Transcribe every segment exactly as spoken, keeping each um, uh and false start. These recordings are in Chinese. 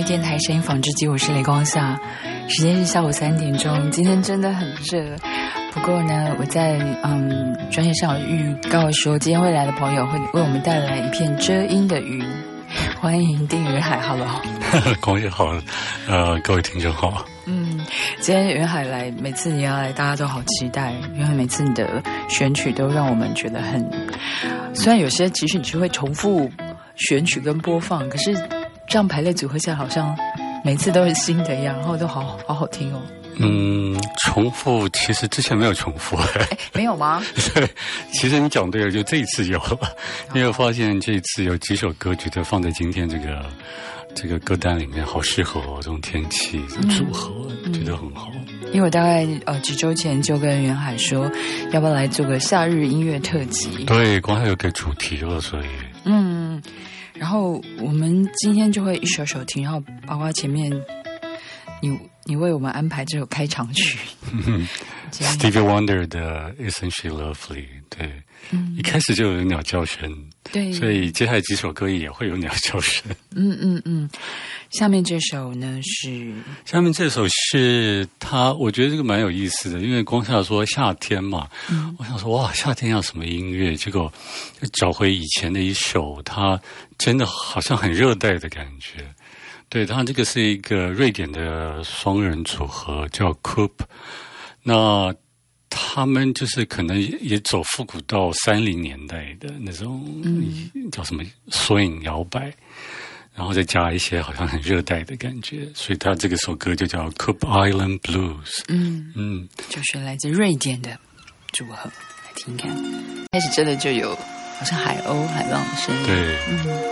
电台声音纺织机，我是雷光夏，时间是下午三点钟。今天真的很热，不过呢，我在嗯专业上有预告说，今天会来的朋友会为我们带来一片遮阴的云。欢迎丁云海 ，Hello， 光夜好，呃，各位听众好。 嗯，今天云海来，每次你要来，大家都好期待，因为每次你的选曲都让我们觉得很，虽然有些其实你是会重复选曲跟播放，可是这样排列组合下，好像每次都是新的一样，然后都好好好听哦。 嗯，重复其实之前没有重复， 哎，没有吗？ 对，其实你讲对了，就这一次有了，因为我发现这一次有几首歌，觉得放在今天这个这个歌单里面，好适合哦，这种天气这种组合，嗯、觉得很好。 因为我大概呃几周前就跟袁海说，要不要来做个夏日音乐特辑？ 对，光还有个主题了，所以嗯，然后我们今天就会一首首听，然后包括前面你。你为我们安排这首开场曲 ，Stevie Wonder 的 Essentially Lovely， 对、嗯，一开始就有鸟叫声， 对， 所以接下来几首歌也会有鸟叫声。 嗯嗯嗯，下面这首呢是， 下面这首是他，我觉得这个蛮有意思的，因为光夏说夏天嘛，嗯、我想说哇，夏天要什么音乐？结果找回以前的一首，它真的好像很热带的感觉。对，他这个是一个瑞典的双人组合，叫 Coop。那他们就是可能也走复古到三零年代的那种，嗯，叫什么 swing 摇摆，然后再加一些好像很热带的感觉，所以他这个首歌就叫 Coop Island Blues。嗯嗯，就是来自瑞典的组合，来听看。开始真的就有好像海鸥、海浪的声音。 对， 嗯。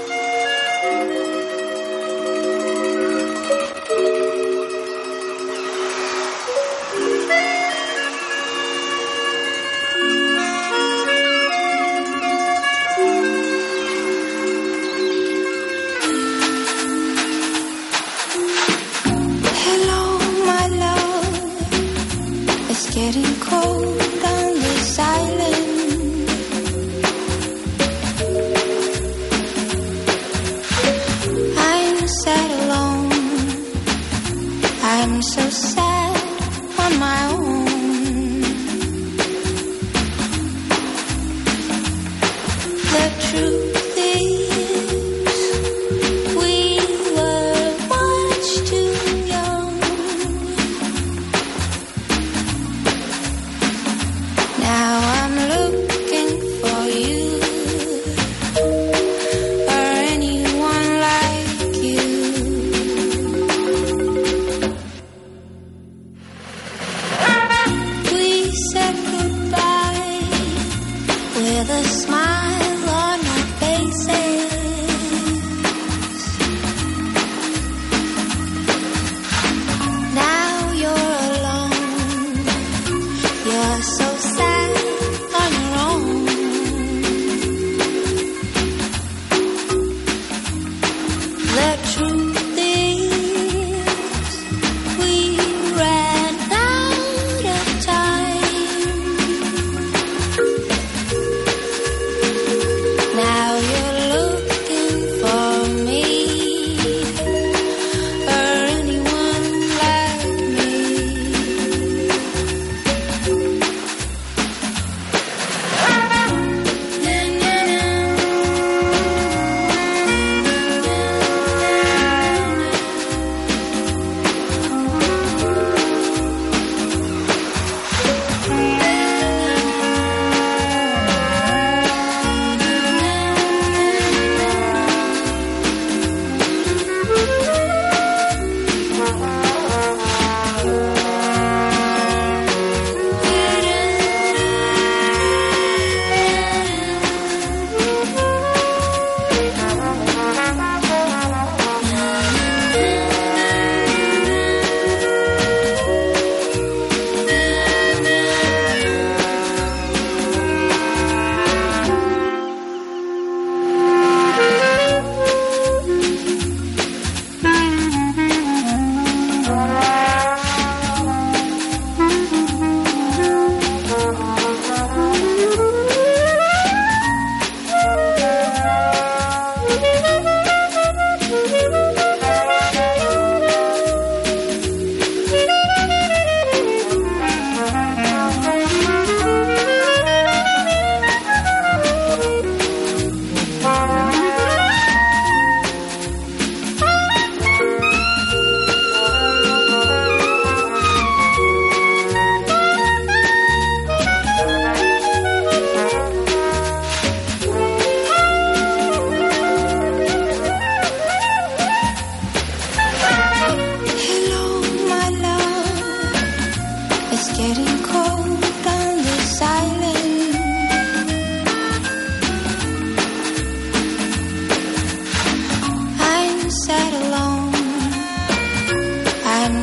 Getting cold on this island. I'm sad alone. I'm so sad on my own. The truth is, we were much too young. Now I'm looking for you, or anyone like you.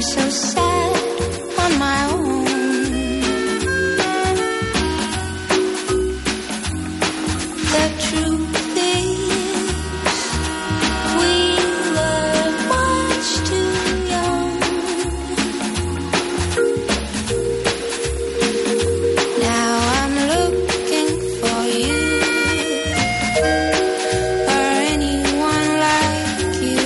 so sad on my own. The truth is, we were much too young. Now I'm looking for you, or anyone like you.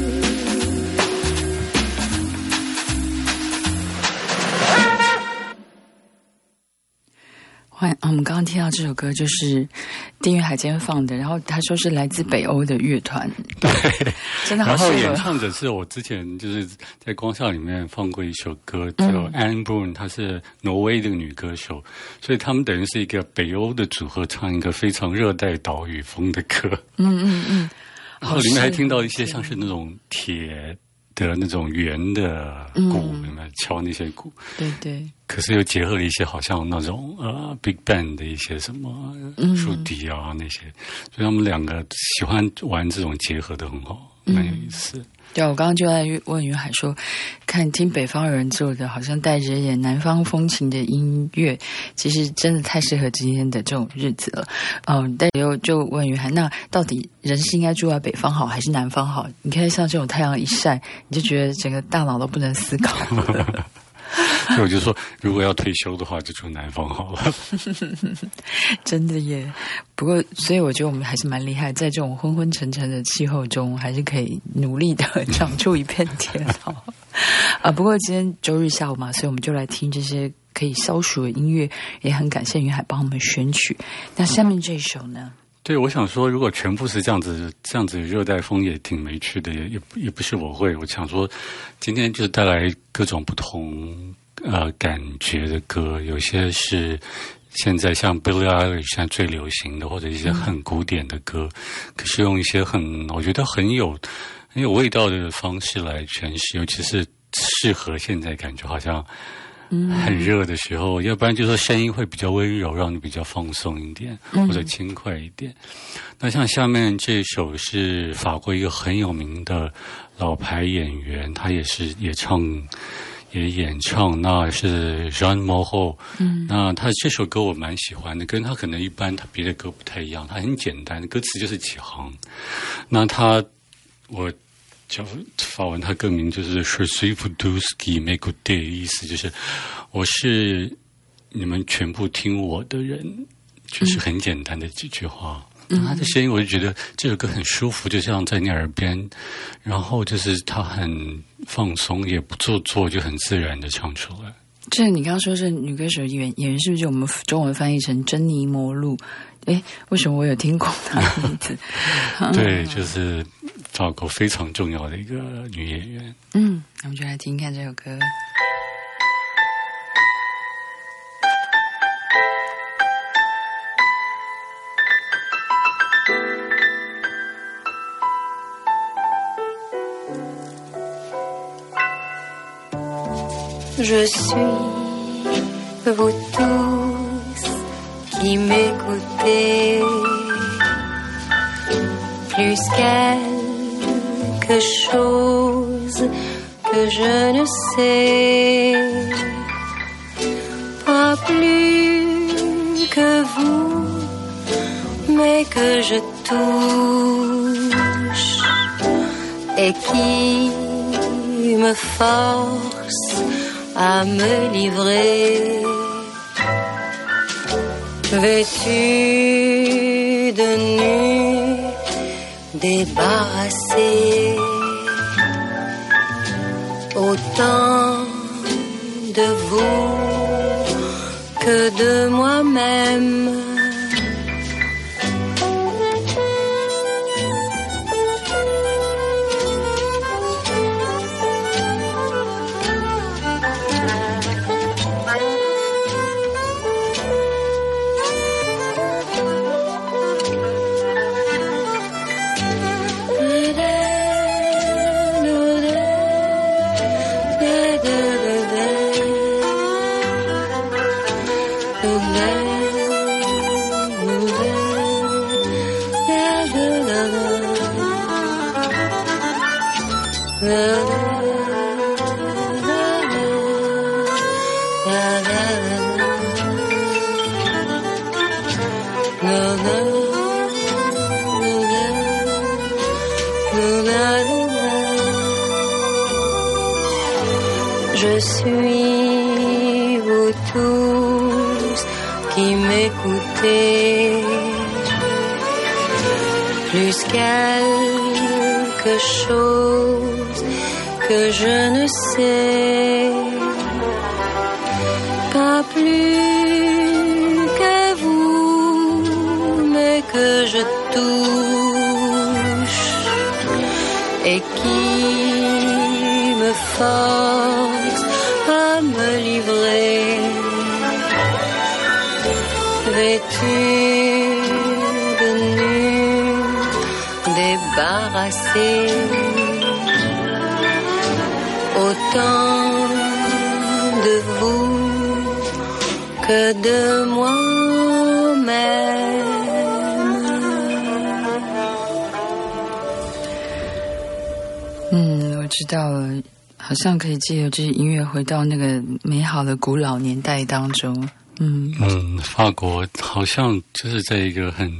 欢迎，我们刚刚听到这首歌就是丁元海今天放的，然后他说是来自北欧的乐团， 对， 真的好然后适合。 演唱者是我之前就是在光校里面放过一首歌，叫 Anne Brun， 她是挪威的女歌手，所以他们等于是一个北欧的组合，唱一个非常热带岛屿风的歌。 嗯嗯嗯， 然后里面还听到一些像是那种铁的那种圆的鼓，有没有敲那些鼓？ 对对， 可是又结合了一些好像那种呃 Big Band 的一些什么竖笛啊那些，所以他们两个喜欢玩这种结合的很好，蛮有意思。 对，我刚刚就在问云海说，看听北方人做的，好像带着一点南方风情的音乐，其实真的太适合今天的这种日子了。嗯，但又就问云海，那到底人是应该住在北方好还是南方好？你看像这种太阳一晒，你就觉得整个大脑都不能思考。 所以我就说，如果要退休的话，就住南方好了。 真的耶！不过，所以我觉得我们还是蛮厉害，在这种昏昏沉沉的气候中，还是可以努力的长出一片天哈。啊，不过今天周日下午嘛，所以我们就来听这些可以消暑的音乐，也很感谢云海帮我们选曲。那下面这一首呢？ 对，我想说，如果全部是这样子，这样子热带风也挺没趣的，也也也不是我会。我想说，今天就是带来各种不同呃感觉的歌，有些是现在像 Billie Eilish 现在最流行的，或者一些很古典的歌，嗯、可是用一些很我觉得很有很有味道的方式来诠释，尤其是适合现在感觉好像。很热的时候，要不然就说声音会比较温柔，让你比较放松一点，或者轻快一点。那像下面这首是法国一个很有名的老牌演员，他也是也唱也演唱，那是 Jean Moreau。嗯，那他这首歌我蛮喜欢的，跟他可能一般他别的歌不太一样，他很简单，歌词就是几行。那他我。叫法文，它歌名就是 Je suis vous tous qui m'écoutez， 意思就是我是你们全部听我的人，就是很简单的几句话。嗯，他的声音我就觉得这首歌很舒服，就像在你耳边，然后就是他很放松，也不做作，就很自然的唱出来。 这你刚刚说是女歌手演员，演员是不是我们中文翻译成珍妮摩露？哎，为什么我有听过她的名字？ 对，就是法国非常重要的一个女演员。 嗯，那我们就来听看这首歌。 Je suis vous tous qui m'écoutez, plus quelque chose que je ne sais, pas plus que vous, mais que je touche et qui me force à me livrer, vêtue de nuit, débarrassée, autant de vous que de moi-même. Je suis vous tous qui m'écoutez. Plus quelque chose que je ne sais, pas plus que vous, mais que je touche et qui me force à me livrer, vêtue de nu, débarrassée, autant de vous que de moi-même. 嗯，我知道了，好像可以借由这些音乐回到那个美好的古老年代当中。嗯嗯，法国好像就是在一个很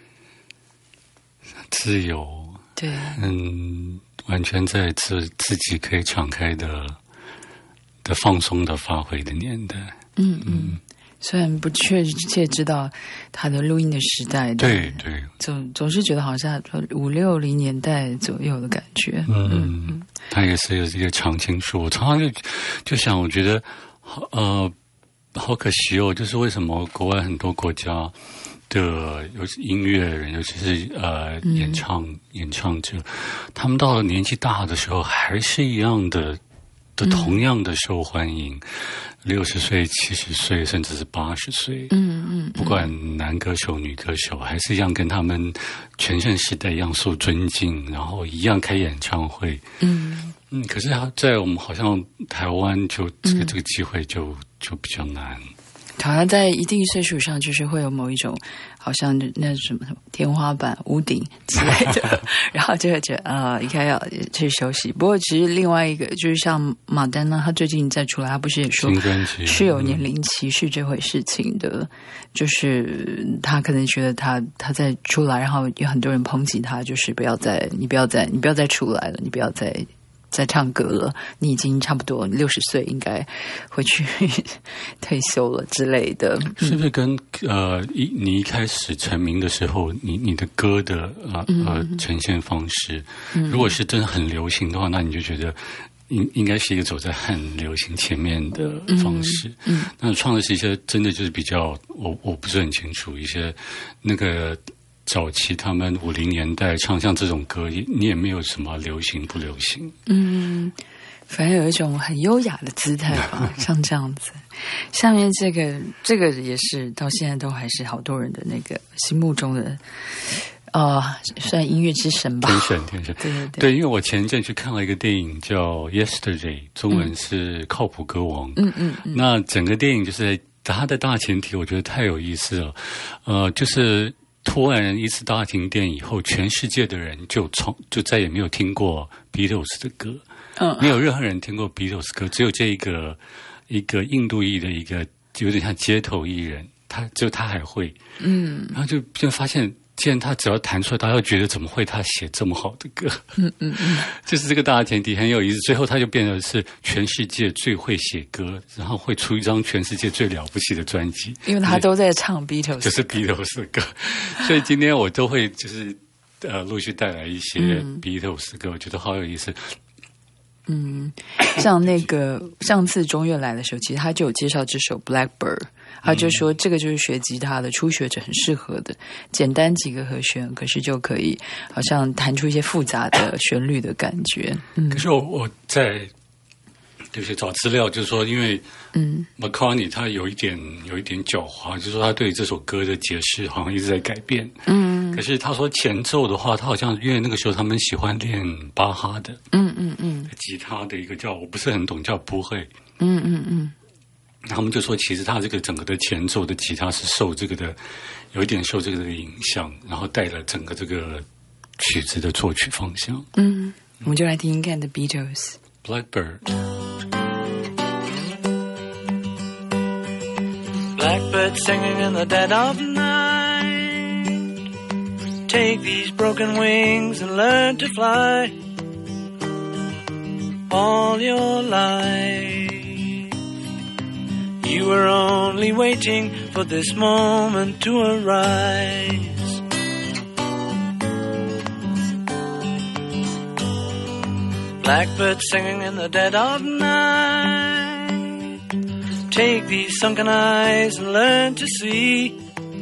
自由， 对， 嗯，完全在自自己可以敞开的的放松的发挥的年代。 嗯嗯，虽然不确切知道他的录音的时代， 对对， 总总是觉得好像五六零年代左右的感觉。 嗯嗯，他也是一个常青树。我常常就就想，我觉得呃，好可惜哦，就是为什么国外很多国家的尤其音乐人，尤其是呃演唱、嗯、演唱者，他们到了年纪大的时候，还是一样的的同样的受欢迎。六十岁、七十岁，甚至是八十岁，嗯嗯，不管男歌手、女歌手，还是一样跟他们全盛时代一样受尊敬，然后一样开演唱会，嗯嗯。可是他在我们好像台湾就这个、嗯、这个机会就就比较难。 好像在一定岁数上，就是会有某一种好像那什么天花板、屋顶之类的，然后就会觉得啊、呃，应该要去休息。不过，其实另外一个就是像马丹娜，她最近再出来，她不是也说是有年龄歧视这回事情的，嗯、就是她可能觉得她她在出来，然后有很多人抨击她，就是不要再你不要再你不要再出来了，你不要再。在唱歌了，你已经差不多六十岁，应该回去退休了之类的。 是不是跟呃一你一开始成名的时候，你你的歌的呃呃呈现方式，嗯、如果是真的很流行的话，那你就觉得应应该是一个走在很流行前面的方式。嗯，嗯那唱的是一些真的就是比较我我不是很清楚一些那个。早期他们五零年代唱像这种歌，你也没有什么流行不流行。嗯， 反正有一种很优雅的姿态吧，像这样子。下面这个这个也是到现在都还是好多人的那个心目中的，呃，算音乐之神吧。 天神，天神。 对对对。 对，因为我前一阵去看了一个电影叫《Yesterday》，中文是《靠谱歌王》。嗯嗯嗯。那整个电影就是它的大前提，我觉得太有意思了。呃，就是。突然一次大停电以后，全世界的人就从就再也没有听过 Beatles 的歌，嗯，没有任何人听过 Beatles 歌，只有这一个一个印度裔的一个有点像街头艺人，他只有他还会，嗯，然后就就发现。既然他只要弹出来，大家会觉得怎么会他写这么好的歌？嗯嗯嗯，就是这个大前提很有意思。最后他就变成是全世界最会写歌，然后会出一张全世界最了不起的专辑， 因为他都在唱 Beatles， 就是 Beatles 的歌。所以今天我都会就是呃陆续带来一些 Beatles 的歌，我觉得好有意思。 嗯，像那个上次中岳来的时候，其实他就有介绍这首 Blackbird。他就说这个就是学吉他的初学者很适合的，简单几个和弦，可是就可以好像弹出一些复杂的旋律的感觉。嗯， 可是我我在对不起找资料，就是说因为嗯 McCartney 他有一点有一点狡猾，就是说他对这首歌的解释好像一直在改变。嗯，可是他说前奏的话，他好像因为那个时候他们喜欢练巴哈的，嗯嗯嗯，吉他的一个叫我不是很懂叫不会，嗯嗯嗯。他们就说，其实他这个整个的前奏的吉他是受这个的，有一点受这个的影响，然后带了整个这个曲子的作曲方向。 嗯，我们就来听听看 The Beatles Blackbird Blackbird singing in the dead of night Take these broken wings and learn to fly All your life You were only waiting for this moment to arise. Blackbird singing in the dead of night. Take these sunken eyes and learn to see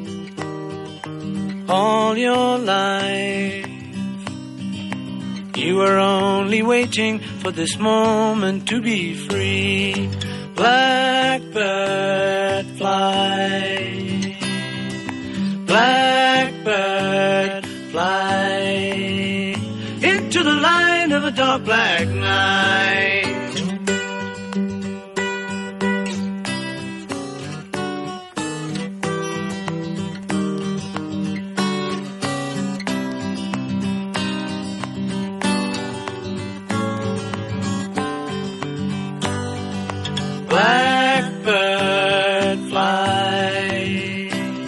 all your life. You were only waiting for this moment to be free. Blackbird fly, blackbird fly into the light of a dark black night. Blackbird fly,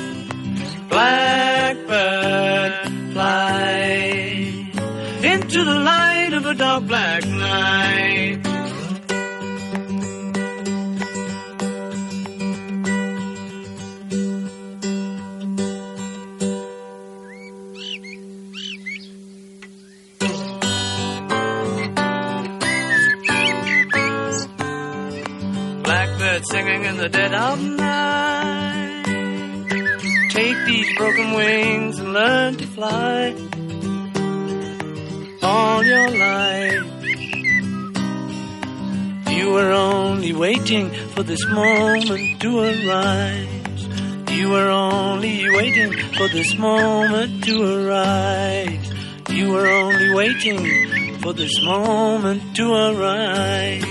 blackbird fly into the light of a dark black night. Blackbird singing in the dead of night. Take these broken wings and learn to fly all your life. You were only waiting for this moment to arise. You were only waiting for this moment to arise. You were only waiting for this moment to arise.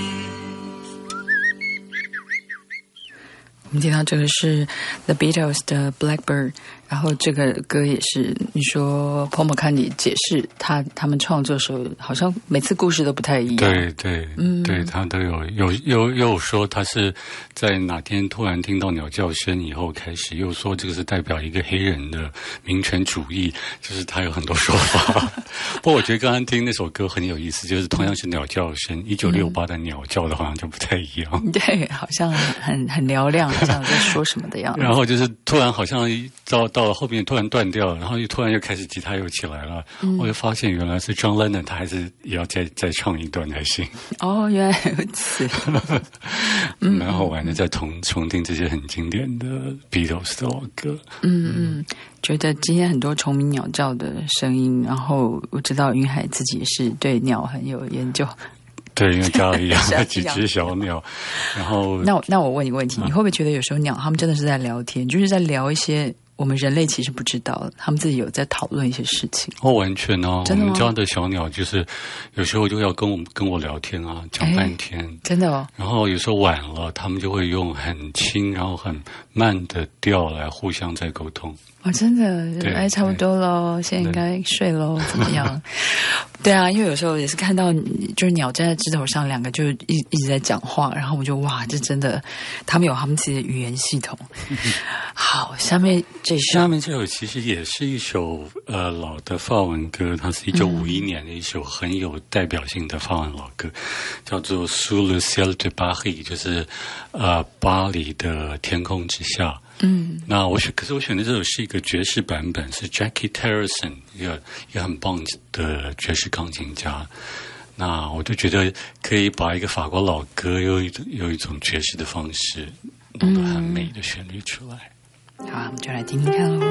我们听到这个是 The Beatles 的 Blackbird， 然后这个歌也是你说 Paul McCartney 解释他他们创作的时候，好像每次故事都不太一样。 对对，嗯，对他都有有又又说他是在哪天突然听到鸟叫声以后开始，又说这个是代表一个黑人的民权主义，就是他有很多说法。不过我觉得刚刚听那首歌很有意思，就是同样是鸟叫声，一九六八的鸟叫的好像就不太一样。嗯、 对，好像很很嘹亮。这样在说什么的样子， 然后就是突然好像到到了后面突然断掉，然后又突然又开始吉他又起来了，嗯、我就发现原来是 John Lennon 他还是也要再再唱一段才行。 哦，原来如此， 蛮好玩的，在重重听这些很经典的 Beatles 的老歌。 嗯嗯，觉得今天很多虫鸣鸟叫的声音，然后我知道云海自己也是对鸟很有研究。 对，因为家里养了几只小鸟，然后那我那我问你个问题，你会不会觉得有时候鸟他们真的是在聊天，就是在聊一些我们人类其实不知道的，他们自己有在讨论一些事情？ 哦，完全哦， 真的吗？ 我们家的小鸟就是有时候就要跟我跟我聊天啊，讲半天， 真的哦。 然后有时候晚了，他们就会用很轻然后很慢的调来互相在沟通。 哦，真的，哎，差不多咯，现在应该睡咯，怎么样？对啊，因为有时候也是看到，就是鸟站在枝头上，两个就一一直在讲话，然后我就哇，这真的，他们有他们自己的语言系统。好，下面这首， 下面这首其实也是一首呃老的法文歌，它是一九五一年的一首很有代表性的法文老歌，嗯、叫做《Sous le ciel de Paris》，就是呃巴黎的天空之下。嗯，那我选，可是我选的这首是一个爵士版本，是 Jackie Terrison， 一个一个很棒的爵士钢琴家。那我就觉得可以把一个法国老歌用一有一种爵士的方式弄得很美的旋律出来。 嗯、好，我们就来听听看喽。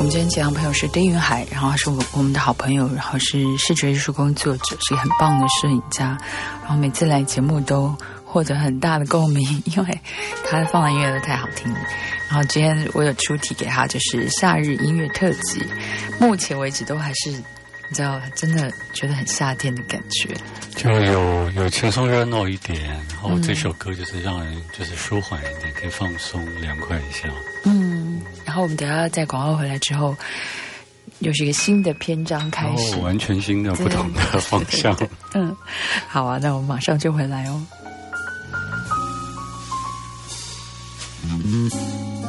们今天节目朋友是丁云海，然后他是我我们的好朋友，然后是视觉艺术工作者，是一个很棒的摄影家，然后每次来节目都获得很大的共鸣，因为他放的音乐都太好听了。然后今天我有出题给他，就是夏日音乐特辑，目前为止都还是你知道，真的觉得很夏天的感觉， 就有有轻松热闹一点，然后这首歌就是让人就是舒缓一点，可以放松凉快一下。 嗯，然后我们等一下在广告回来之后，又是一个新的篇章开始， 哦，完全新的不同的方向。 嗯，好啊，那我们马上就回来哦。嗯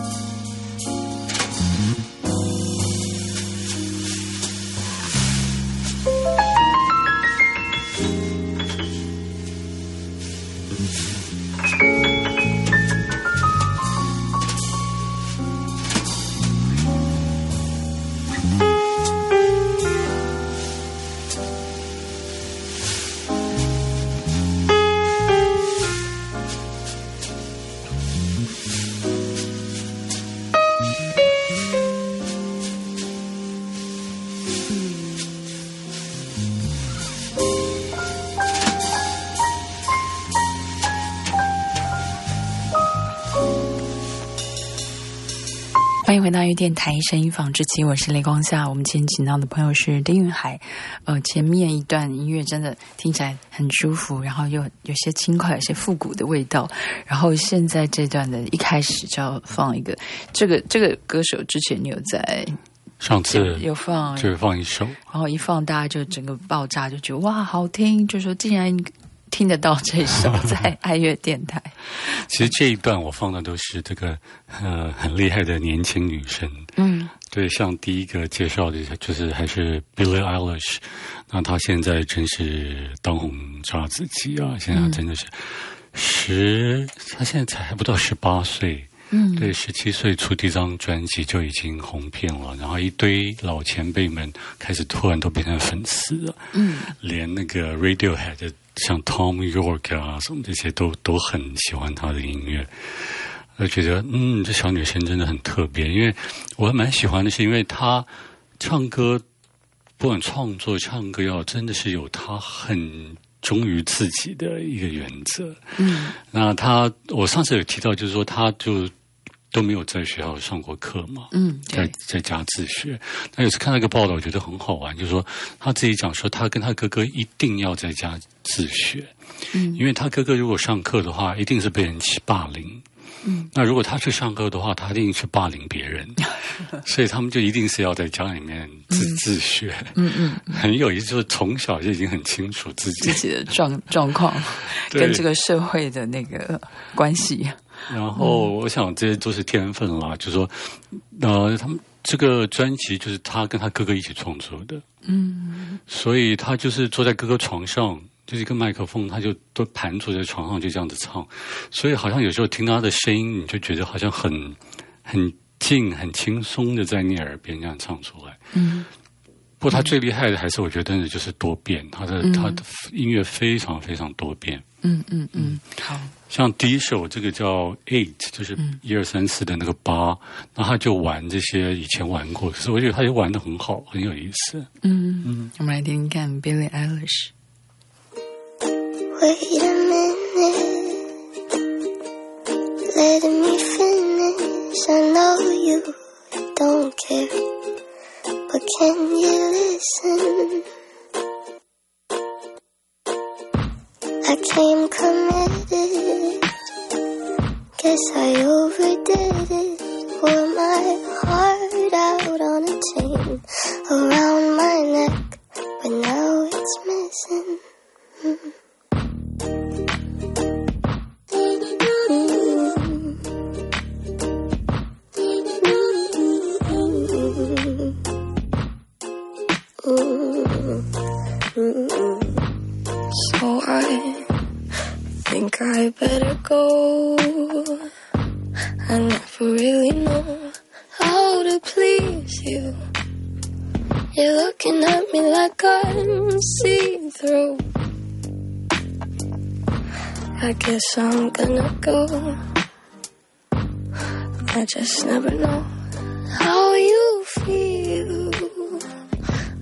欢迎回到音乐电台声音纺织机，我是雷光夏。我们今天请到的朋友是丁云海。呃，前面一段音乐真的听起来很舒服，然后又有些轻快，有些复古的味道。然后现在这段的一开始就要放一个，这个这个歌手之前你有在上次有放， 就放一首， 然后一放大家就整个爆炸，就觉得哇好听，就说竟然听得到这首在爱乐电台。 其实这一段我放的都是这个呃很厉害的年轻女生， 嗯， 对，像第一个介绍的就是还是 Billie Eilish， 那她现在真是当红炸子鸡啊，现在真的是十，她现在才还不到十八岁。嗯，对，十七岁出第一张专辑就已经红遍了，然后一堆老前辈们开始突然都变成粉丝了。嗯，连那个 Radiohead 像 Tom York 啊什么这些都都很喜欢他的音乐。我觉得，嗯，这小女生真的很特别，因为我还蛮喜欢的是，因为她唱歌，不管创作唱歌要真的是有她很忠于自己的一个原则。嗯，那她我上次有提到，就是说她就都没有在学校上过课嘛，嗯，在在家自学。那有次看到一个报道，我觉得很好玩，就是说他自己讲说，他跟他哥哥一定要在家自学，嗯，因为他哥哥如果上课的话，一定是被人霸凌，嗯，那如果他去上课的话，他一定去霸凌别人，所以他们就一定是要在家里面自、嗯、自学，嗯嗯，很有意思，就是从小就已经很清楚自己自己的状状况跟这个社会的那个关系。 然后我想这些都是天分啦，就是说，呃，他们这个专辑就是他跟他哥哥一起创作的，嗯，所以他就是坐在哥哥床上，就是一个麦克风，他就都盘坐在床上就这样子唱，所以好像有时候听到他的声音，你就觉得好像很很近、很轻松的在你耳边这样唱出来，嗯。不过他最厉害的还是我觉得真的就是多变，他的、嗯、他的音乐非常非常多变。 嗯嗯嗯，好。 像第一首这个叫 Eight， 就是一二三四的那个八，那他就玩这些以前玩过，可是我觉得他就玩得很好，很有意思。嗯嗯，我们来听听看 Billie Eilish。 Wait a minute, let me finish. I know you don't care.But can you listen? I came committed. Guess I overdid it. Wore my heart out on a chain around my neck, but now it's missing. Mm-hmm. So I think I better go. I never really know how to please you. You're looking at me like I'm see-through. I guess I'm gonna go. I just never know how you feel.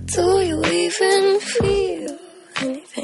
Do you even feel anything?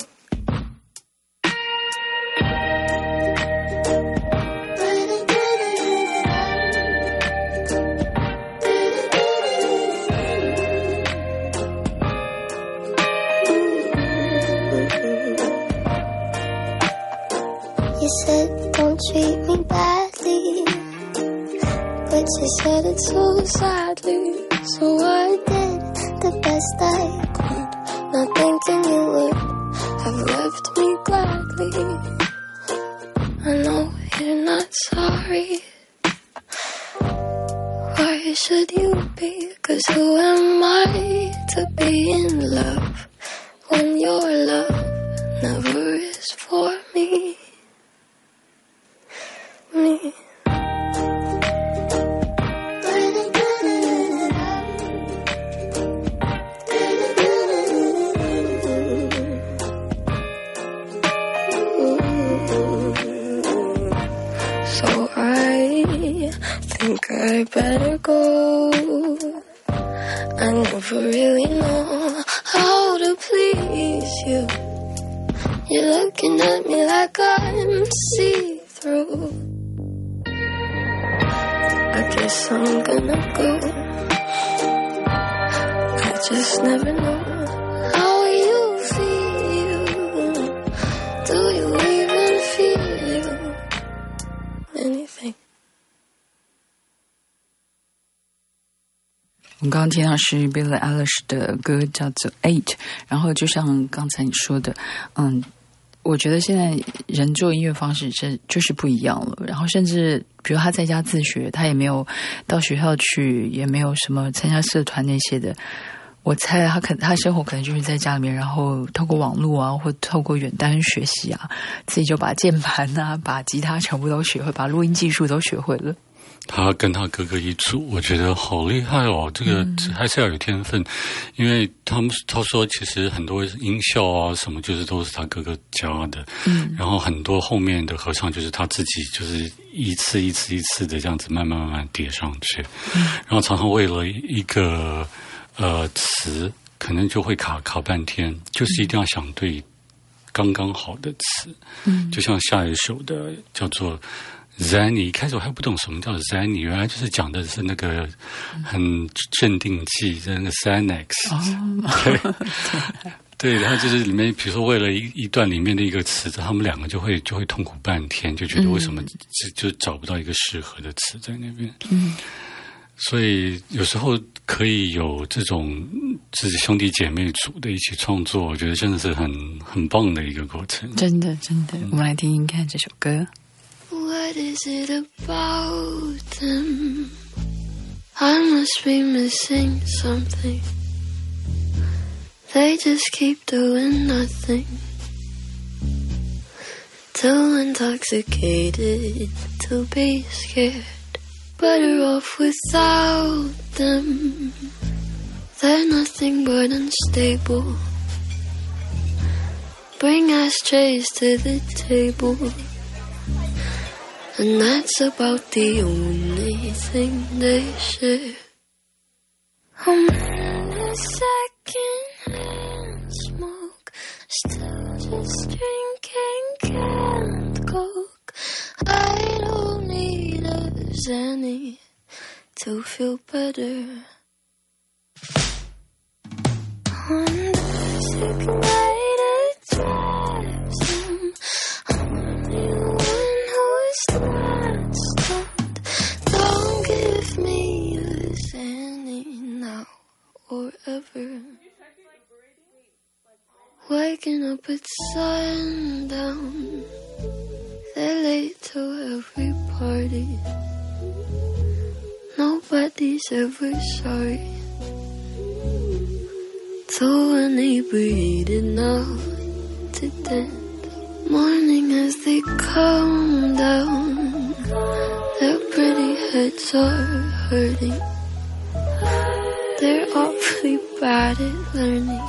You said don't treat me badly, but you said it so sadly. So I did the best I could, not thinking you would have left me gladly. I know you're not sorry. Why should you be? 'Cause who am I to be in love when your love never is for me? Me. So I think I better go. I never really know how to please you. You're looking at me like I'm see-through. I guess I'm gonna go. I just never know how you feel. Do you even feel anything? 我们刚刚听到是 Billie Eilish 的歌叫做 Eight， 然后就像刚才你说的，嗯，我觉得现在人做音乐方式是就是不一样了，然后甚至比如他在家自学，他也没有到学校去，也没有什么参加社团那些的。我猜他可他生活可能就是在家里面，然后透过网络啊，或透过远端学习啊，自己就把键盘啊、把吉他全部都学会，把录音技术都学会了。 他跟他哥哥一组，我觉得好厉害哦！这个还是要有天分，因为他们他说其实很多音效啊什么，就是都是他哥哥教的，嗯，然后很多后面的合唱就是他自己就是一次一次一次的这样子慢慢慢慢叠上去，嗯，然后常常为了一个呃词，可能就会卡卡半天，就是一定要想对刚刚好的词，嗯，就像下一首的叫做。Xanny 一开始我还不懂什么叫 Xanny， 原来就是讲的是那个很镇定剂，那个 Xanax。哦，对，对，然后就是里面，比如说为了一一段里面的一个词，他们两个就会就会痛苦半天，就觉得为什么就就找不到一个适合的词在那边。嗯，所以有时候可以有这种自己兄弟姐妹组的一起创作，我觉得真的是很很棒的一个过程。 真的，真的，我们来听听看这首歌。 What is it about them? I must be missing something. They just keep doing nothing. Too intoxicated to be scared. Better off without them. They're nothing but unstable. Bring ashtrays to the table.And that's about the only thing they share. I'm in a second-hand smoke, still just drinking canned Coke. I don't need a Xanny to feel better. On the sick night it drives him. I'm only one who's not stoned. Don't give me a Xanny now or ever. Waking up at sundown, they're late to every party. Nobody's ever sorry. Too inebriated now to dance. Morning as they come down, their pretty heads are hurting. They're awfully bad at learning.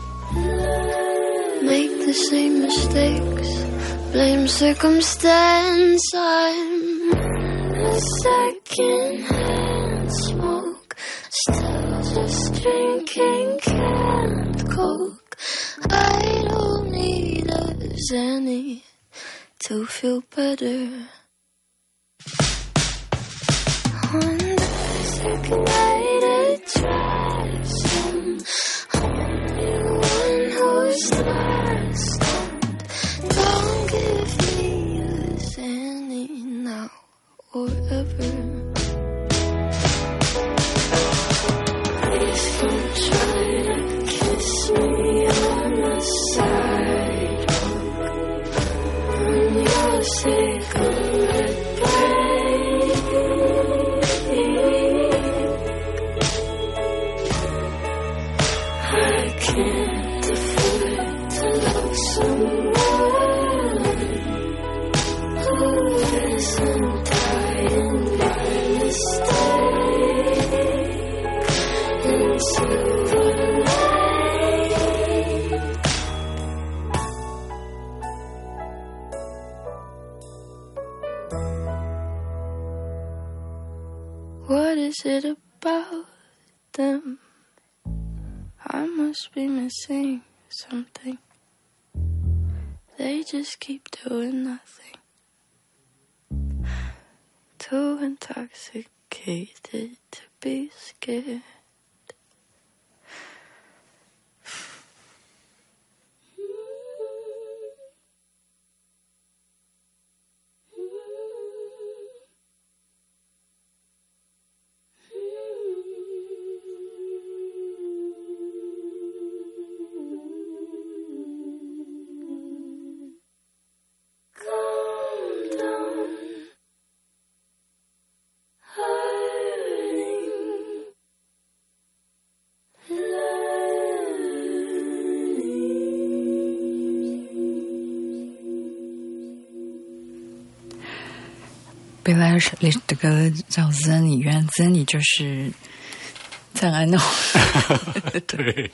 Make the same mistakes, blame circumstance. I'm a second-hand smoke, still just drinking canned Coke. I don't need a Xanny to feel better. On the second night it drives home. I'm the one who's lost. Don't give me a Xanny now or ever. Please don't try to kiss me on the sidewalk. On your cigarette break. I can't afford to love someone who isn't dying by mistake into the light. What is it about them? I must be missing something. They just keep doing nothing. Too intoxicated to be scared. Calm down, hurting, learning。 贝莱尔的歌叫 Xanny， 原来 Xanny 就是赞安诺。 对，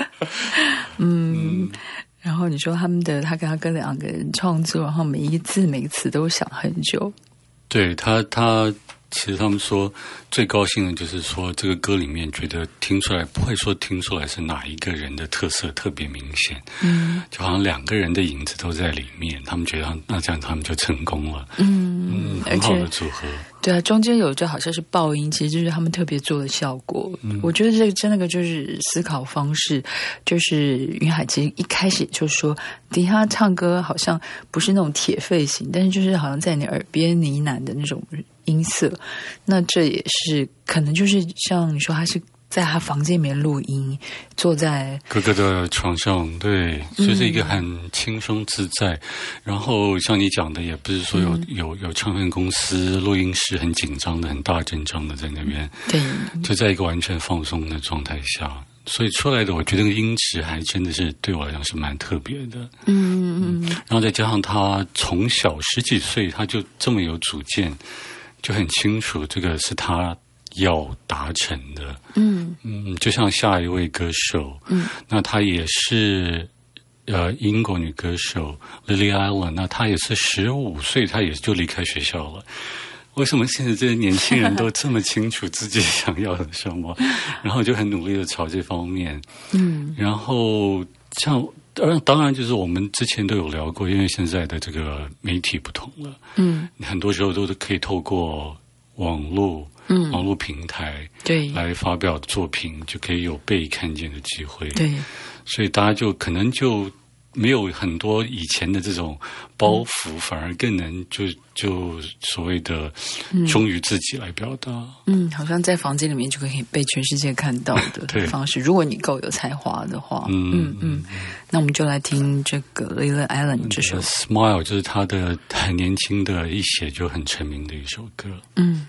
嗯，然后你说他们的他跟他哥两个人创作，然后每一个字每个词都想很久。 对他他。其实他们说最高兴的就是说这个歌里面觉得听出来不会说听出来是哪一个人的特色特别明显，嗯，就好像两个人的影子都在里面，他们觉得那这样他们就成功了，嗯，嗯很好的组合。 对啊，中间有就好像是爆音，其实就是他们特别做的效果。嗯、我觉得这个真那个就是思考方式，就是云海其实一开始就说，迪哈唱歌好像不是那种铁肺型，但是就是好像在你耳边呢喃的那种音色。那这也是可能就是像你说，他是在他房间里面录音，坐在哥哥的床上，对，就是一个很轻松自在。嗯、然后像你讲的，也不是说有、嗯、有有唱片公司录音室很紧张的、很大阵仗的在那边， 对， 就在一个完全放松的状态下，所以出来的，我觉得音质还真的是对我来讲是蛮特别的。嗯嗯嗯。然后再加上他从小十几岁他就这么有主见，就很清楚这个是他要达成的。嗯嗯，就像下一位歌手，嗯，那她也是呃英国女歌手 Lily Allen， 那她也是十五岁，她也就离开学校了。为什么现在这些年轻人都这么清楚自己想要的什么，然后就很努力的朝这方面？嗯，然后像当然当然就是我们之前都有聊过，因为现在的这个媒体不同了，嗯，很多时候都是可以透过网络。嗯，网络平台对来发表作品，就可以有被看见的机会。对，所以大家就可能就没有很多以前的这种包袱，嗯、反而更能就就所谓的忠于自己来表达。 嗯，好像在房间里面就可以被全世界看到的方式。如果你够有才华的话，嗯嗯嗯，那我们就来听这个 Lily Allen 这首《 Smile》，就是他的很年轻的一写就很成名的一首歌。嗯。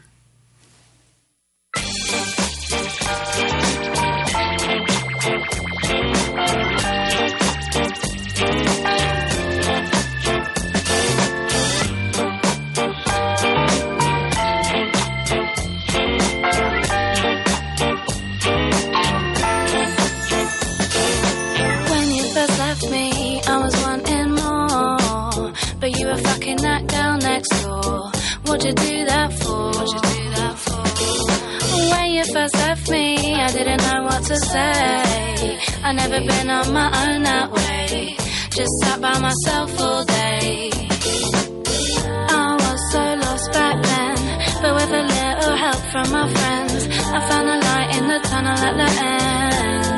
What'd you do that for? What'd you do that for? When you first left me, I didn't know what to say. I never been on my own that way. Just sat by myself all day. I was so lost back then, but with a little help from my friends, I found a light in the tunnel at the end.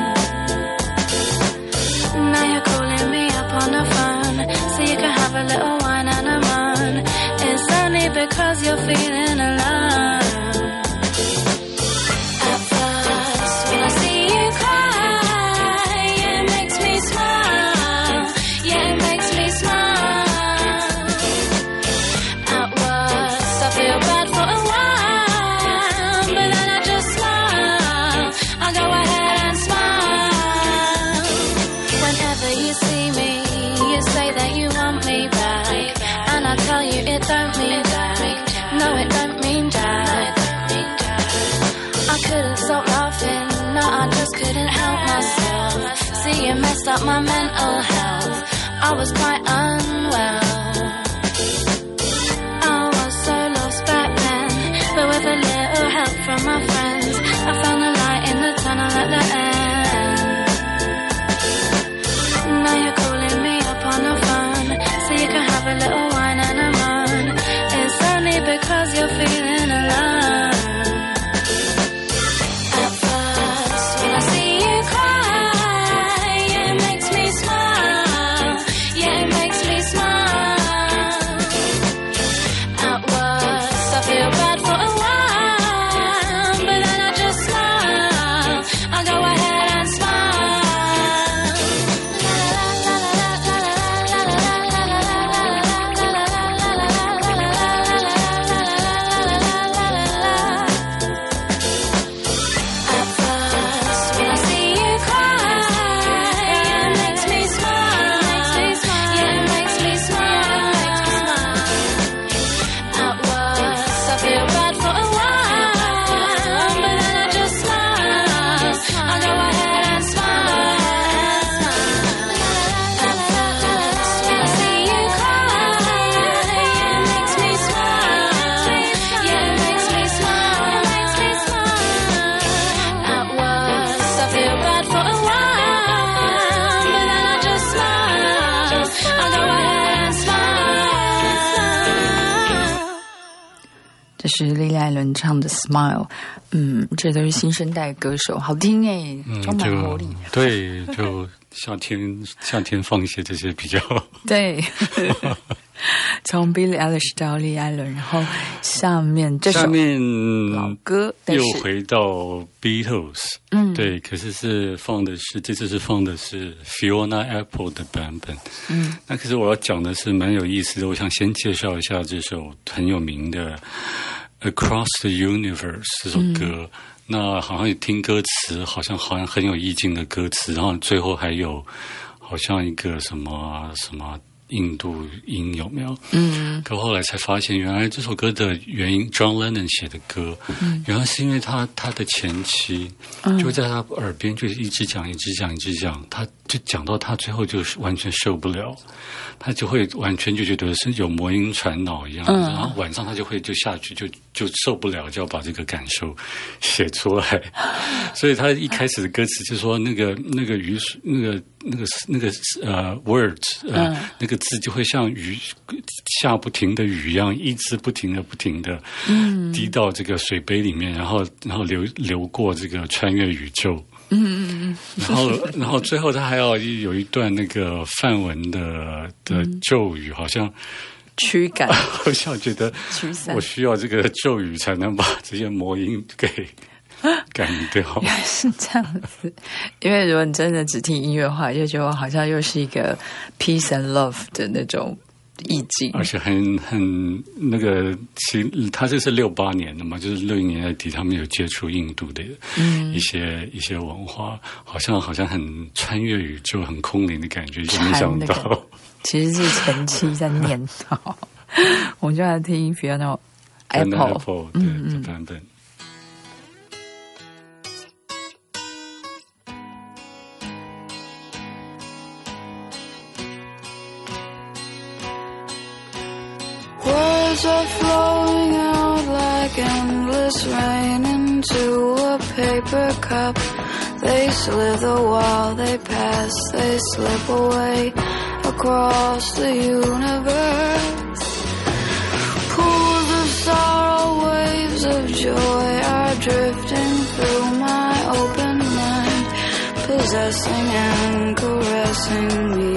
Now you're calling me up on the phone, so you can have a little wine and a moan. It's only because you're feeling alone. At first, when I see you cry, it makes me smile. Yeah, it makes me smile. At worst, I feel bad for a while, but then I just smile. I go ahead and smile. Whenever you see me, you say that you want me back, and I tell you it don't mean that. No, it don't mean that. I couldn't stop laughing, no, I just couldn't help myself. See, you messed up my mental health, I was quite unwell. I was so lost back then, but with a little help from my friends, I found a light in the tunnel at the end. Now you're calling me up on the phone, so you can have a little wine and a moan. It's only because you're feeling alone. At first, when I see you cry, it makes me smile. Yeah, it makes me smile. At worst, I feel bad for a while, but then I just smile. I go ahead and smile. At first, when I see you cry, it makes me smile. Yeah, it makes me smile. At worst, I feel bad for a while, but then I just smile. I go ahead and smile. At first, when I see you cry, it makes me smile. Yeah, it makes me smile. At worst, I feel bad for a while, but then I just smile. I go ahead and smile. 这是莉莉艾伦唱的《Smile》，嗯，这都是新生代歌手，好听哎，充满活力。 对，就夏天夏天放一些这些比较对，从 Billie Eilish 到莉莉艾伦，然后下面这首下面老歌，但是又回到 Beatles， 嗯， 对，可是是放的是这次是放的是 Fiona Apple 的版本， 嗯， 那可是我要讲的是蛮有意思的，我想先介绍一下这首很有名的 Across the Universe 这首歌。嗯，那好像也听歌词，好像好像很有意境的歌词，然后最后还有好像一个什么什么印度音有没有？嗯，可后来才发现，原来这首歌的原因 ，John Lennon 写的歌，嗯，原来是因为他他的前妻就在他耳边就一直讲一直讲一直讲，他就讲到他最后就是完全受不了，他就会完全就觉得是有魔音传脑一样，嗯，然后晚上他就会就下去就就受不了，就要把这个感受写出来，所以他一开始的歌词就说那个那个雨那个那个那个呃 words 呃、嗯、那个字就会像雨下不停的雨一样，一直不停的不停的滴到这个水杯里面，然后然后流流过这个穿越宇宙。嗯嗯嗯，然后然后最后他还要有一段那个梵文的的咒语，好像驱赶， 好像觉得我需要这个咒语才能把这些魔音给干掉。 原来是这样子，因为如果你真的只听音乐的话，就觉得好像又是一个 peace and love 的那种意境， 而且很很那个，其他这是六八年的嘛，就是六一年代底，他们有接触印度的一些、嗯、一些文化，好像好像很穿越宇宙、很空灵的感觉，就没想到其实是前期在念叨。我们就来听 Fiona Apple, Apple 的、嗯、版本。 Words are flowing out like endless rain in into a paper cup. They slither while they pass, they slip away across the universe. Pools of sorrow, waves of joy are drifting through my open mind, possessing and caressing me.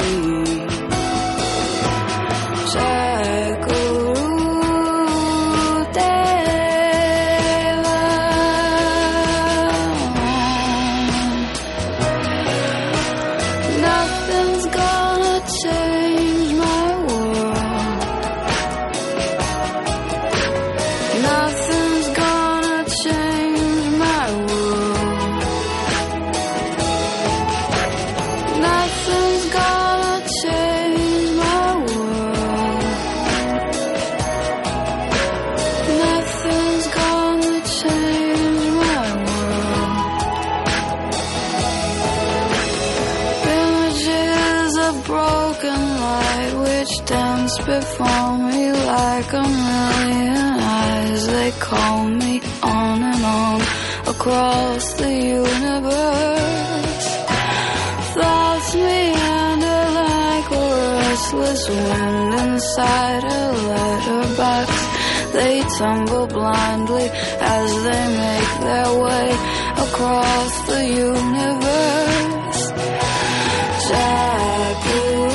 Before me like a million eyes, they call me on and on across the universe. Thoughts meander like a restless wind inside a letterbox. They tumble blindly as they make their way across the universe. Jack-o-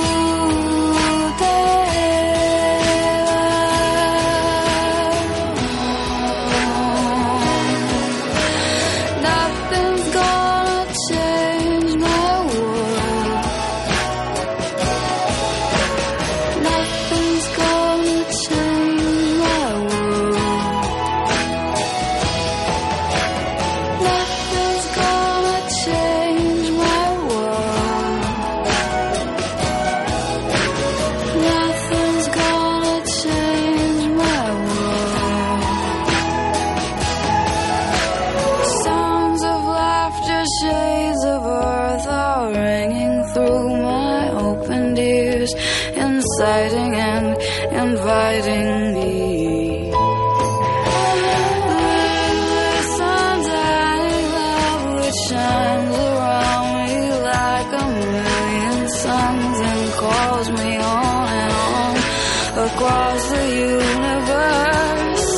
inciting and inviting me. This undying love which shines around me like a million suns and calls me on and on across the universe.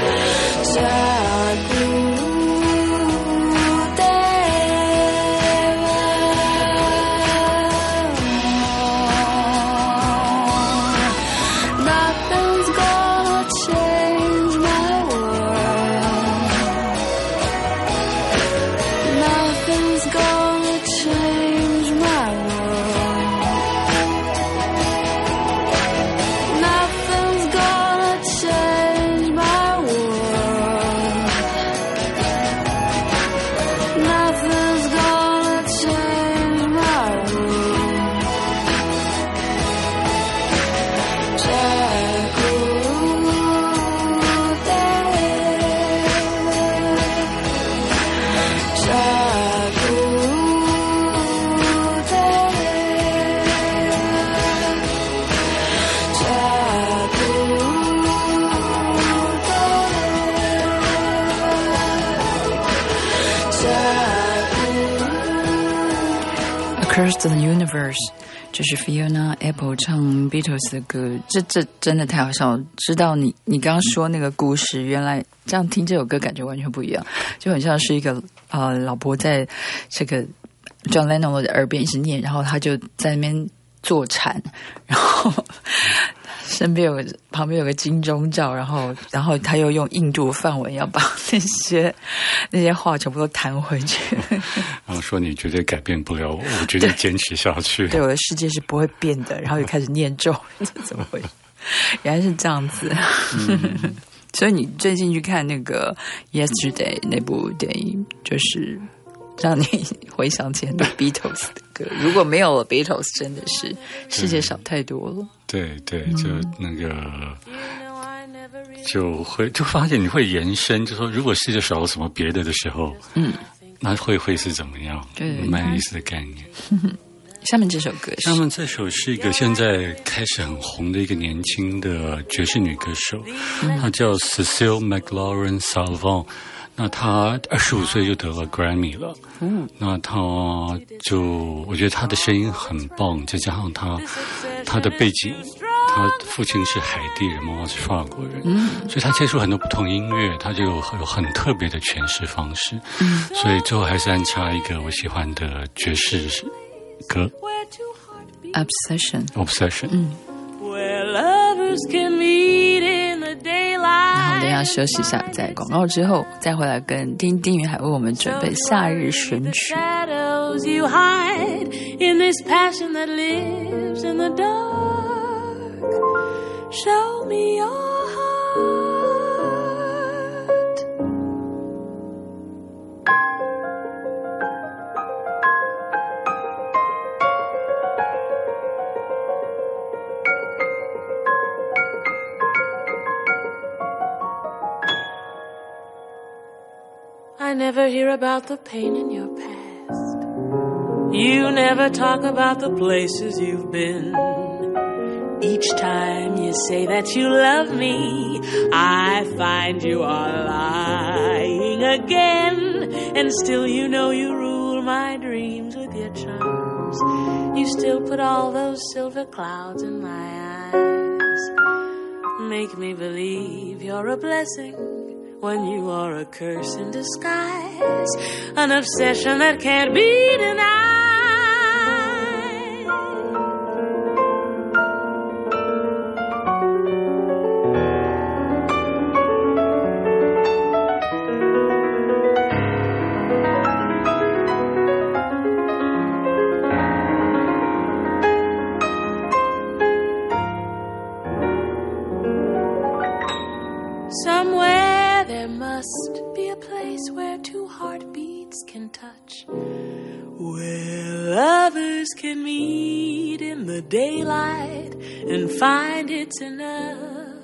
Jack-o- Across the Universe 就是 Fiona Apple 唱 Beatles 的歌，这这真的太好笑了。知道你你刚刚说那个故事，原来这样听这首歌感觉完全不一样，就很像是一个呃老婆在这个 John Lennon 的耳边一直念，然后他就在那边坐禅，然后身边有个旁边有个金钟罩，然后然后他又用印度梵文要把那些那些话全部都弹回去， 然后说你绝对改变不了我，我绝对坚持下去。 对，我的世界是不会变的，然后又开始念咒，这怎么会？原来是这样子。嗯、所以你最近去看那个 Yesterday 那部电影，就是让你回想起很多 Beatles 的歌。如果没有了 Beatles， 真的是世界少太多了。 对对，就那个、嗯、就会就发现你会延伸，就说如果世界少了什么别的的时候，嗯，那会会是怎么样？ 对， 蛮有意思的概念。 下面这首歌是下面这首是一个现在开始很红的一个年轻的爵士女歌手，嗯、她叫 Cecile McLaurin Salvant。那她二十五岁就得了 Grammy 了，嗯，那她就我觉得她的声音很棒，再加上她她的背景，她父亲是海地人，妈妈是法国人，嗯，所以她接触很多不同音乐，她就有有很特别的诠释方式，嗯，所以最后还是安插一个我喜欢的爵士歌 Obsession Obsession， 嗯。然后等一下休息一下，在广告之后再回来跟丁丁云海为我们准备夏日选曲。Show me your heart. I never hear about the pain in your past. You never talk about the places you've been. Each time you say that you love me, I find you are lying again. And still you know you rule my dreams with your charms. You still put all those silver clouds in my eyes. Make me believe you're a blessing when you are a curse in disguise. An obsession that can't be denied. Somewhere there must be a place where two heartbeats can touch, where lovers can meet in the daylight and find it's enough.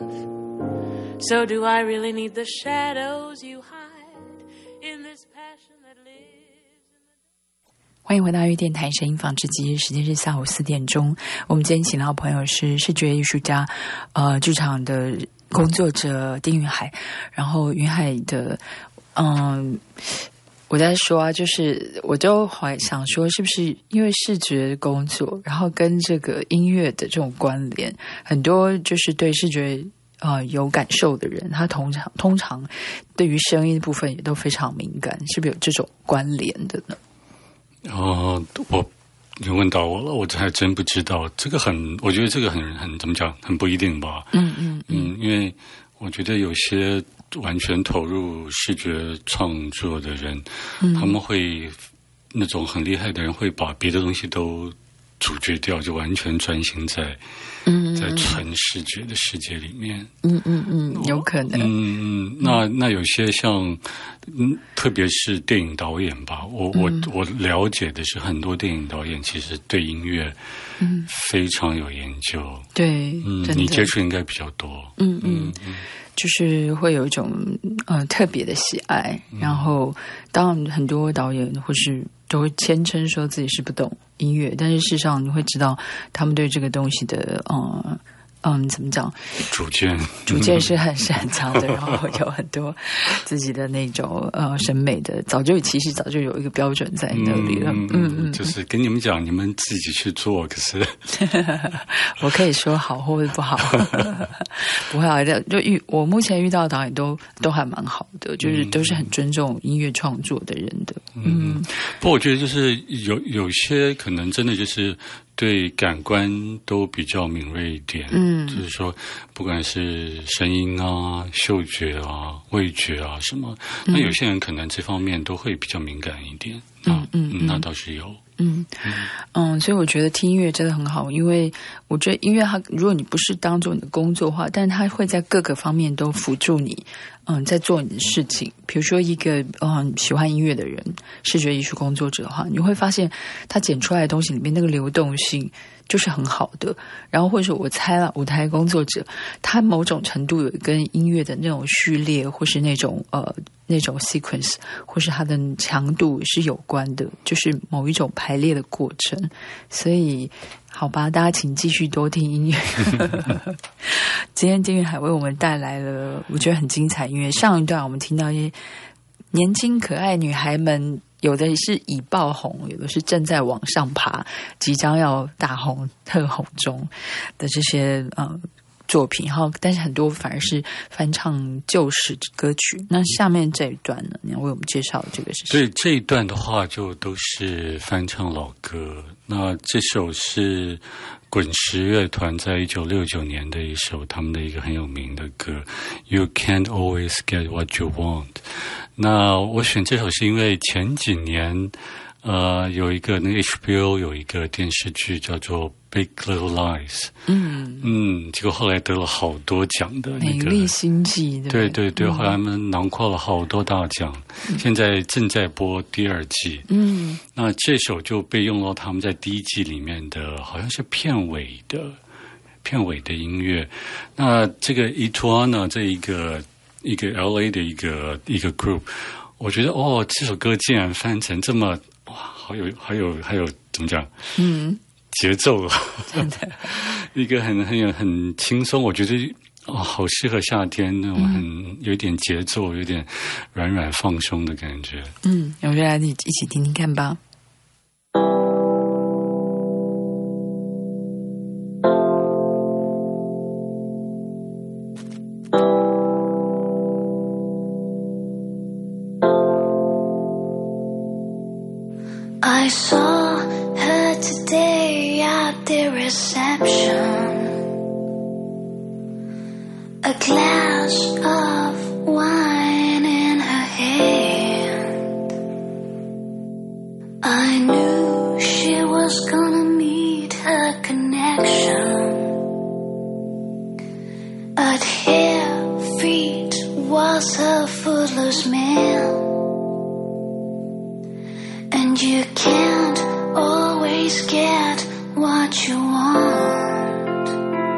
So do I really need the shadows you hide in this passion that lives in the... 欢迎回到乐电台声音纺织机，时间是下午四点钟。我们今天请到的朋友是视觉艺术家，呃，剧场的工作者丁云海。然后云海的，嗯，我在说啊，就是我就怀想说，是不是因为视觉工作，然后跟这个音乐的这种关联，很多就是对视觉呃有感受的人，他通常通常对于声音的部分也都非常敏感，是不是有这种关联的呢？ 哦、呃，我你问到我了，我还真不知道。这个很，我觉得这个很很怎么讲，很不一定吧。 嗯嗯嗯，因为我觉得有些完全投入视觉创作的人，嗯、他们会那种很厉害的人会把别的东西都阻绝掉，就完全专心在嗯在纯视觉的世界里面。 嗯嗯嗯，有可能。 嗯嗯，那那有些像。嗯，特别是电影导演吧，我我、嗯、我了解的是很多电影导演其实对音乐嗯非常有研究。 对， 嗯，你接触应该比较多。 嗯嗯嗯，就是会有一种呃特别的喜爱，嗯、然后当然很多导演或是都会谦称说自己是不懂音乐，但是事实上你会知道他们对这个东西的呃。嗯，怎么讲？ 主见， 主见是很擅长的，然后有很多自己的那种呃审美的，早就其实早就有一个标准在那里了。嗯 嗯, 嗯， 就是跟你们讲，你们自己去做。可是我可以说好或者不好，不会啊。就遇我目前遇到的导演都都还蛮好的，就是都是很尊重音乐创作的人的。嗯， 嗯不过我觉得就是有有些可能真的就是。对感官都比较敏锐一点，嗯，就是说，不管是声音啊、嗅觉啊、味觉啊什么，嗯、那有些人可能这方面都会比较敏感一点，嗯嗯, 嗯，那倒是有， 嗯嗯嗯，所以我觉得听音乐真的很好，因为我觉得音乐它，如果你不是当做你的工作的话，但是它会在各个方面都辅助你， 嗯，在做你的事情。比如说一个嗯喜欢音乐的人，视觉艺术工作者的话，你会发现他剪出来的东西里面那个流动性就是很好的。然后或者说我猜了，舞台工作者他某种程度有跟音乐的那种序列，或是那种呃那种 sequence， 或是它的强度是有关的，就是某一种排列的过程。所以好吧，大家请继续多听音乐。今天丁元海为我们带来了我觉得很精彩音乐。上一段我们听到一些年轻可爱女孩们，有的是已爆红，有的是正在往上爬，即将要大红特红中的这些呃作品，然后但是很多反而是翻唱旧时歌曲。那下面这一段呢，你要为我们介绍的这个是什么？ 对，这一段的话就都是翻唱老歌。那这首是滚石乐团在一九六九年的一首他们的一个很有名的歌 You Can't Always Get What You Want。 那我选这首是因为前几年呃，有一个那个 H B O 有一个电视剧叫做 Big Little Lies， 嗯嗯，结果后来得了好多奖的那个美丽心计， 对对对，后来他们囊括了好多大奖，嗯，现在正在播第二季。嗯，那这首就被用到他们在第一季里面的，好像是片尾的片尾的音乐。那这个 Ituana 这一个一个 L A 的一个一个 group， 我觉得哦，这首歌竟然翻成这么哇，好有好有还有怎么讲？嗯。节奏真的一个很很有很轻松，我觉得哦，好适合夏天那种很有一点节奏，有点软软放松的感觉。 嗯，我们就来一起听听看吧。 I saw her today at the reception. A glass of wine in her hand. I knew she was gonna meet her connection. At her feet was a footloose man. And you can't always get what you want.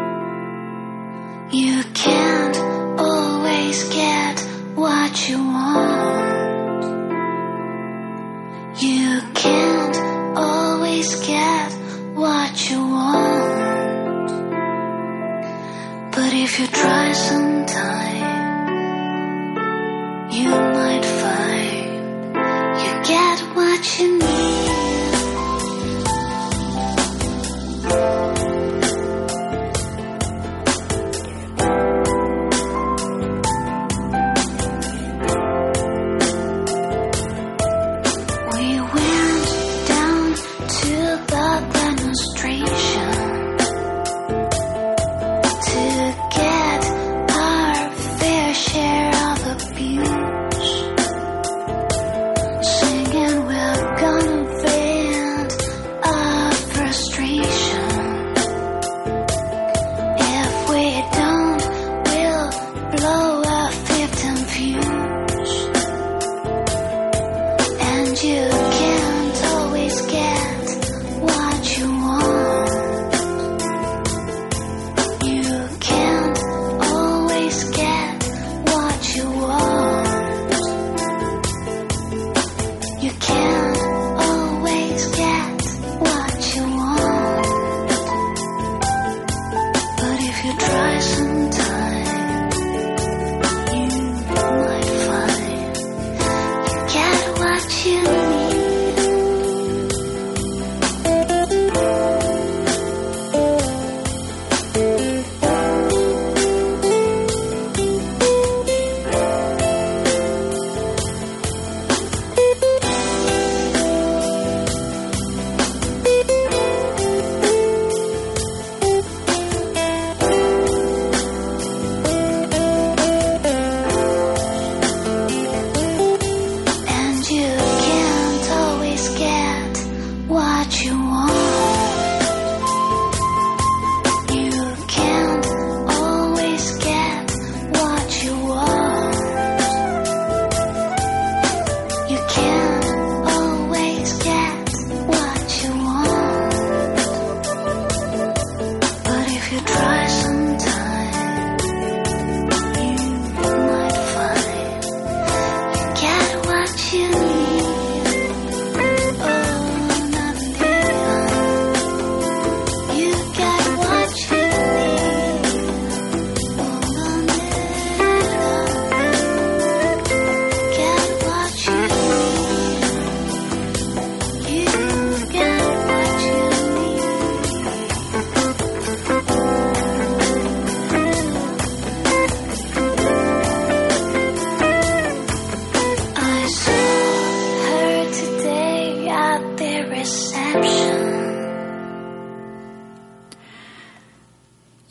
You can't always get what you want. You can't always get what you want. But if you try sometime, you might find you get what you need. We went down to the demonstration to get our fair share of abuse. Singing we're gonna vent our frustration. If we don't, we'll blow a fifteen fuse. And you can't always get what you want. You can't always get what you want. You can't always get what you want. But if you try sometime, you might find you get what you need.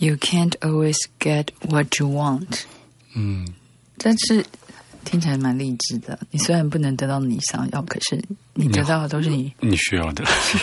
You can't always get what you want。 嗯， 但是听起来蛮励志的。你虽然不能得到你想要，可是你得到的都是你你需要的。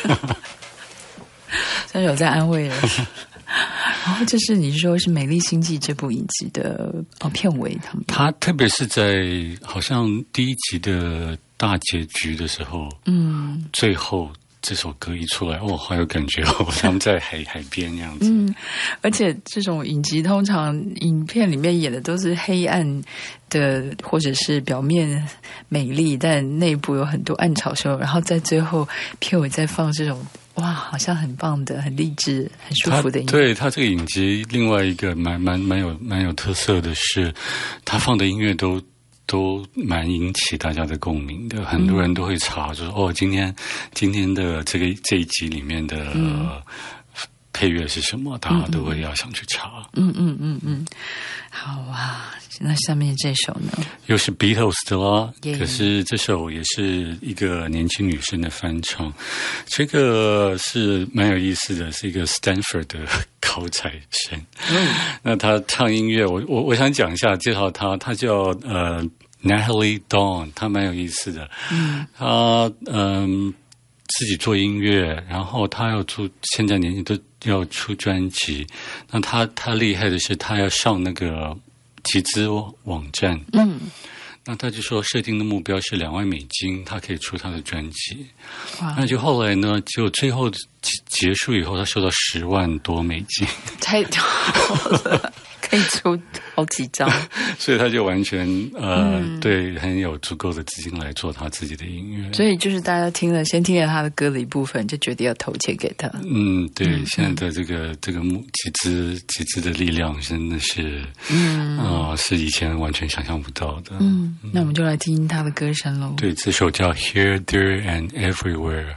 真的有在安慰了。然后这是你说是《美丽心计》这部影集的哦片尾，他们他特别是在好像第一集的大结局的时候， 嗯， 最后这首歌一出来，哦，好有感觉哦，他们在海海边那样子。 嗯，而且这种影集通常影片里面演的都是黑暗的，或者是表面美丽，但内部有很多暗潮汹涌，然后在最后片尾再放这种。哇，好像很棒的、很励志、很舒服的音乐。 对，他这个影集，另外一个蛮蛮蛮有蛮有特色的是，他放的音乐都都蛮引起大家的共鸣的。很多人都会查，就说哦，今天今天的这个这一集里面的、嗯呃、配乐是什么，大家都会要想去查。 嗯嗯嗯嗯，好啊。那下面这首呢？ 又是 Beatles 的啦， yeah. 可是这首也是一个年轻女生的翻唱，这个是蛮有意思的，是一个 Stanford 的高材生。嗯，那她唱音乐，我我我想讲一下，介绍她，她叫呃 Natalie Dawn， 她蛮有意思的。嗯，她嗯、呃、自己做音乐，然后她要出，现在年纪都要出专辑。那她她厉害的是，她要上那个。集资网站，嗯，那他就说设定的目标是两万美金，他可以出他的专辑。那就后来呢，就最后结束以后，他收到十万多美金， 太多了，可以出好几张， 所以他就完全呃、嗯，对，很有足够的资金来做他自己的音乐。 所以就是大家听了，先听了他的歌的一部分，就决定要投钱给他。 嗯，对，嗯、现在的这个这个集资集资的力量真的是，嗯啊、呃，是以前完全想象不到的。 嗯，那我们就来听他的歌声喽。 对，这首叫《Here, There and Everywhere》。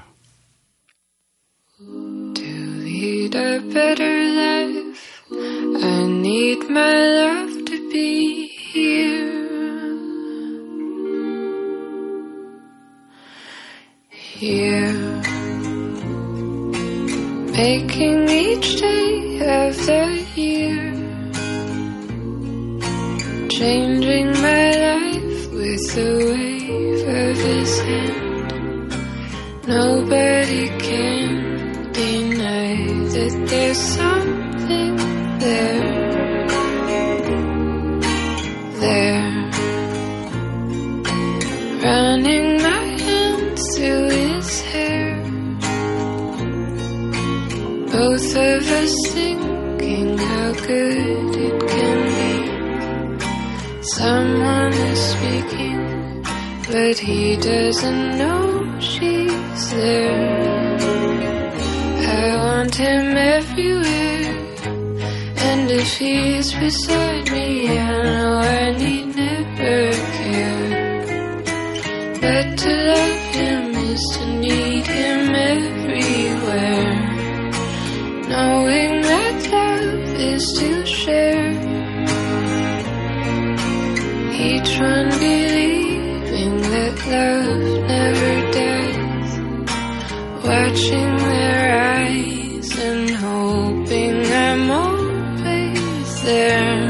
To lead a better life, I need my love to be here. Here, making each day of the year, changing my life with the wave of his hand. Nobody can deny that there's something there, there, running my hands through his hair, both of us thinking how good it can be. Someone is speaking, but he doesn't know she's there. I want him everywhere, and if he's beside me, I know I need never care. But to love him is to need him everywhere, knowing that love is to share. Each one believing that love never dies, watching their eyes and hoping I'm always there.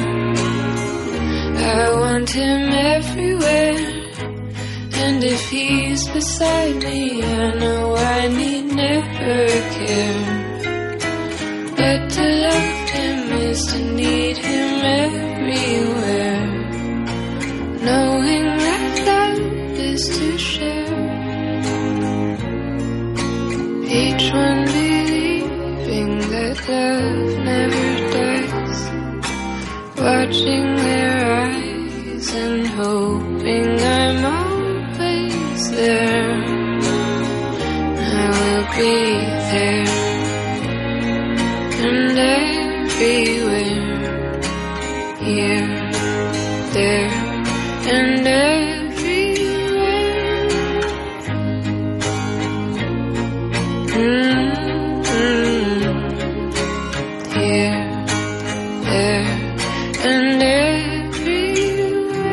I want him everywhere, and if he's beside me, I know I need never care. But to love him is to need him everywhere, knowing that love is to share. Each one believing that love never dies, watching their eyes and hoping I'm always there. I will be there and everywhere, here, there, and everywhere. Mm-hmm. Here, there, and everywhere.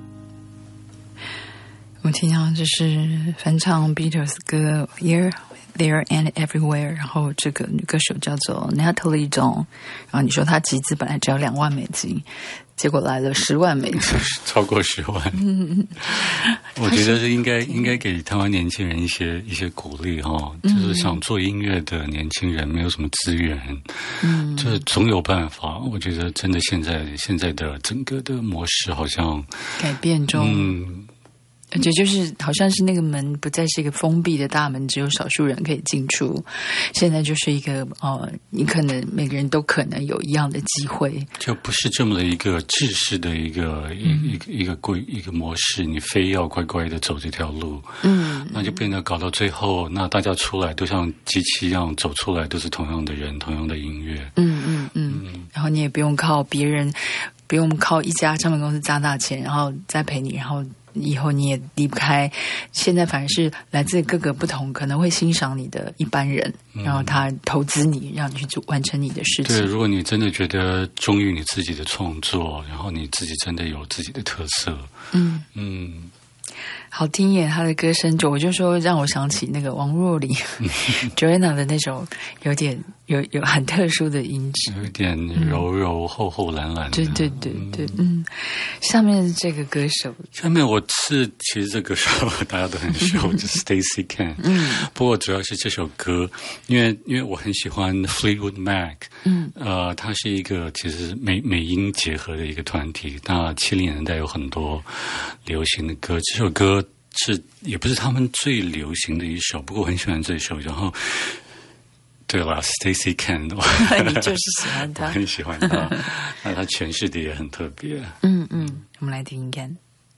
我们听到这是翻唱 Beatles 歌《Here, There and Everywhere， 然后这个女歌手叫做 Natalie Dawn， 然后你说她集资本来只要两万美金，结果来了十万美金， 超过十万。嗯，我觉得是应该应该给台湾年轻人一些一些鼓励哈、哦，就是想做音乐的年轻人没有什么资源，嗯，就是总有办法。我觉得真的现在现在的整个的模式好像改变中， 嗯。 而且就是好像是那个门不再是一个封闭的大门，只有少数人可以进出。现在就是一个呃，你可能每个人都可能有一样的机会， 就不是这么的一个制式的一个、嗯、一个一个规一个模式，你非要乖乖的走这条路，嗯，那就变得搞到最后，那大家出来都像机器一样走出来，都是同样的人，同样的音乐， 嗯嗯嗯，嗯然后你也不用靠别人，不用靠一家唱片公司砸大钱，然后再陪你，然后。以后你也离不开，现在反而是来自各个不同可能会欣赏你的一般人，嗯、然后他投资你，让你去做完成你的事情。 对，如果你真的觉得忠于你自己的创作，然后你自己真的有自己的特色，嗯嗯。 好听耶，他的歌声就我就说让我想起那个王若琳Joanna 的那种有点有有很特殊的音质， 有一点柔柔、嗯、厚厚蓝蓝的。 对对对对，嗯。嗯下面这个歌手， 下面我是其实这个歌手大家都很熟，就是 Stacey Kent。嗯。不过主要是这首歌，因为因为我很喜欢 Fleetwood Mac。嗯。呃，它是一个其实美美英结合的一个团体。那七零年代有很多流行的歌，这首歌。是也不是他们最流行的一首，不过我很喜欢这首。然后，对了 ，Stacey Kent， 你就是喜欢他， 我很喜欢他。那他诠释的也很特别。 嗯嗯，我们来听一看。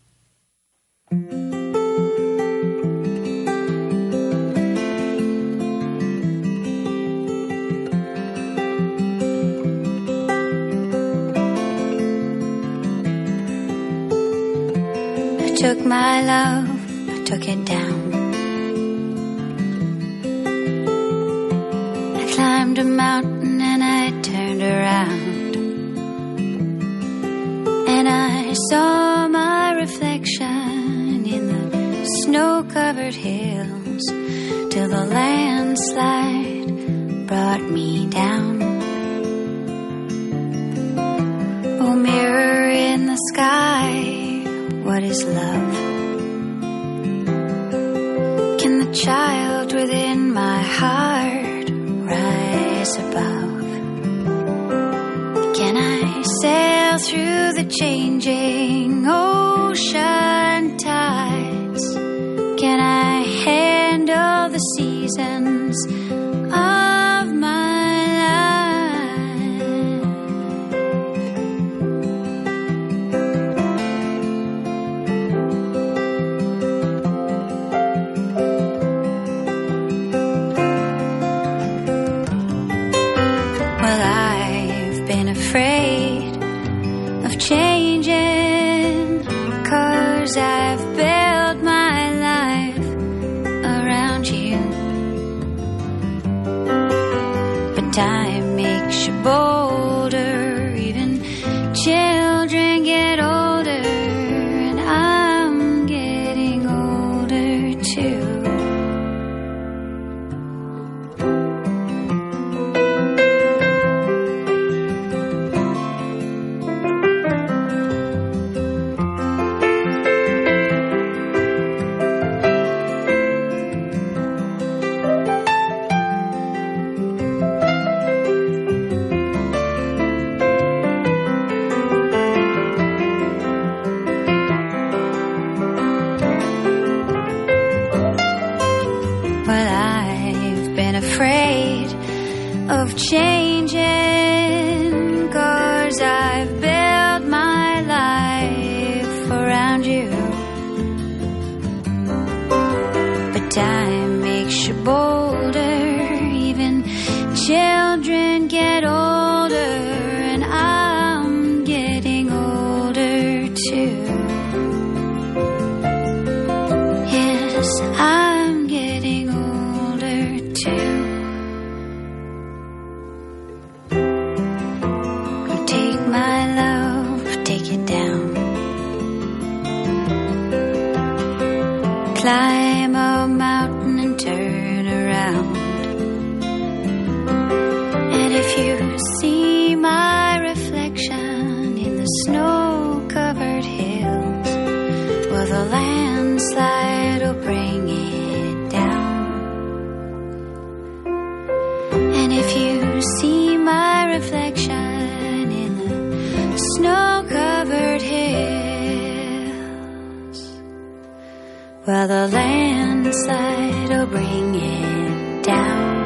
I took my love.Took it down. I climbed a mountain and I turned around, and I saw my reflection in the snow-covered hills till the landslide brought me down. Oh, mirror in the sky, what is love?Can the child within my heart rise above? Can I sail through the changing ocean tides? Can I handle the seasons of my life?Changing, 'cause I've built my life around you. But time makes you bolder, even children get older, and I'm getting older too.Changing, 'cause I've built my life around you. But time makes you bolder, even children get older, and I'm getting older too. Yes, I'm getting older too.Take it down. Climb a mountain and turn around. snow-covered hills. Well, the landslide will bring it down. And if you see my reflection in the snow-covered hills, well, the landslide will bring it down.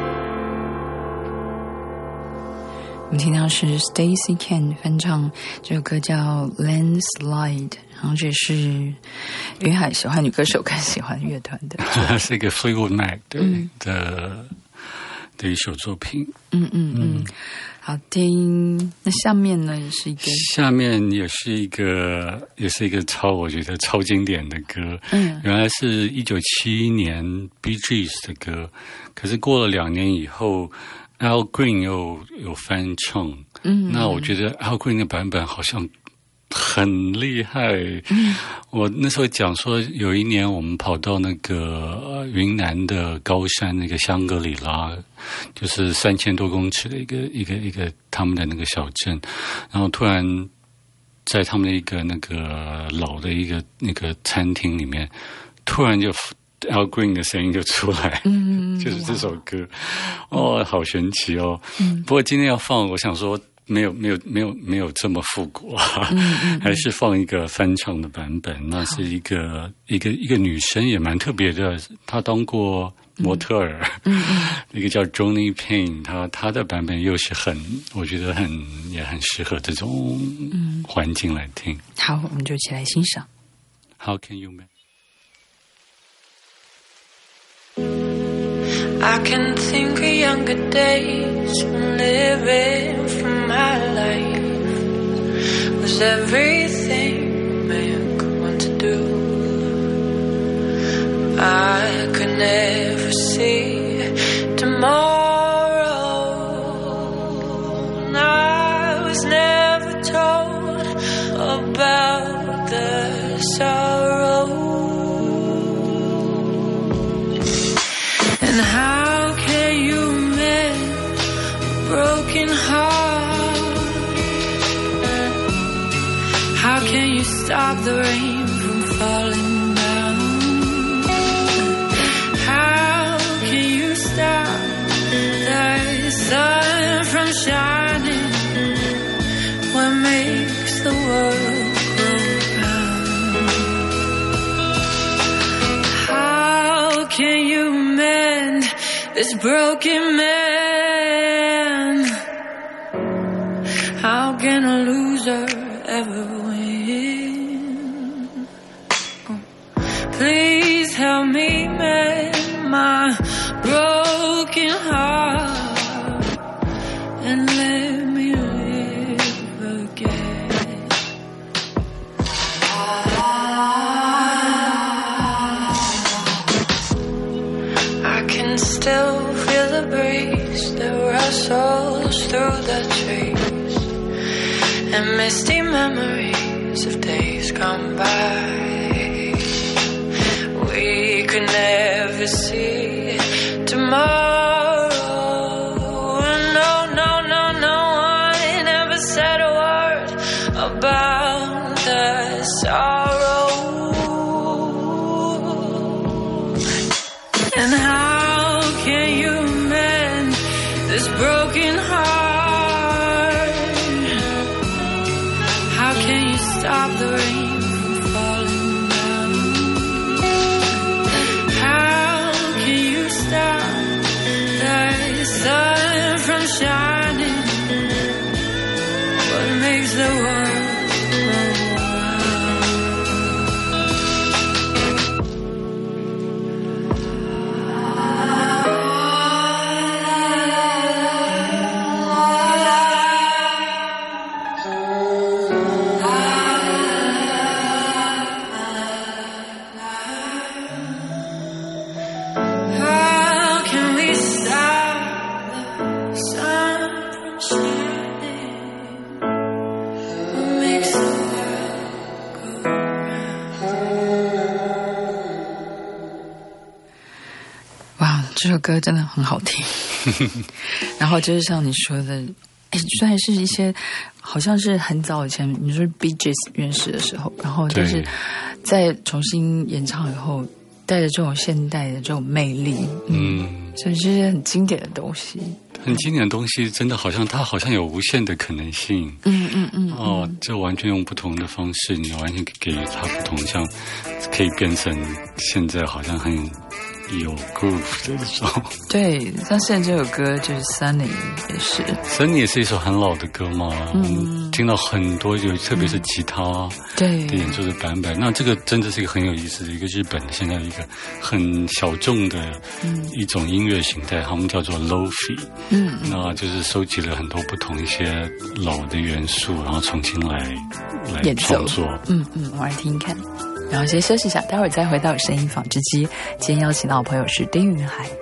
我们听到是 Stacy Ken 翻唱这首歌叫 Landslide， 然后这是云海喜欢女歌手更喜欢乐团的是一个 Fleetwood Mac 对、嗯、的的一首作品。 嗯嗯嗯，好听。那下面呢也是一个， 下面也是一个，也是一个超我觉得超经典的歌。嗯，原来是一九七一年 Bee Gees 的歌，可是过了两年以后。Al Green 又有翻唱，嗯，那我觉得 Al Green 的版本好像很厉害。嗯，我那时候讲说，有一年我们跑到那个云南的高山，那个香格里拉，就是三千多公尺的一个一个一个他们的那个小镇，然后突然在他们的一个那个老的一个那个餐厅里面，突然就。Al Green 的声音就出来，嗯，就是这首歌，哦，好神奇哦。嗯，不过今天要放，我想说没有没有没有没有这么复古啊，嗯嗯、还是放一个翻唱的版本。那是一个一个一个女生也蛮特别的，她当过模特儿，嗯嗯、一个叫 Johnny Payne， 她她的版本又是很，我觉得很也很适合这种环境来听。 好，我们就一起来欣赏。 How can you make I can think of younger days when living for my life was everything man could want to do. I could never see tomorrow, and I was never told about the sorrow. And how can you mend a broken heart? How can you stop the rain from falling down? How can you stop the sun from shining? What makes the world go round? How can you mend this broken man? How can a loser ever win? Please help me mend my broken heart and let me live again. I can still feel the breeze that rustles through the trees and misty memories of days gone by. We could never see tomorrow. No, no, no, no, I never said a word about the sorrow. And how can you mend this broken heart? How can you stop the rain from falling down? How can you stop the sun from shining? What makes the world go How can we stop the sun from shining? What makes the world go round? 哇，这首歌真的很好听。然后就是像你说的， 哎，虽然是一些好像是很早以前，你说 Bee Gees 原始的时候，然后但是在重新演唱以后，带着这种现代的这种魅力，嗯，所以这些很经典的东西。 很经典的东西，真的好像它好像有无限的可能性。 嗯嗯嗯。 哦，这完全用不同的方式，你完全给它不同，像可以变成现在好像很有 groove 的这种。 对，像现在这首歌就是 Sunny 也是。 Sunny 也是一首很老的歌嘛，嗯，听到很多，有特别是吉他对的演奏的版本。那这个真的是一个很有意思的一个日本的现在一个很小众的一种音乐形态，他们叫做 Lo-fi。嗯，那就是收集了很多不同一些老的元素，然后重新来来创作。 嗯嗯，我来听听看。然后先休息一下，待会儿再回到声音纺织机。今天邀请到的朋友是丁云海。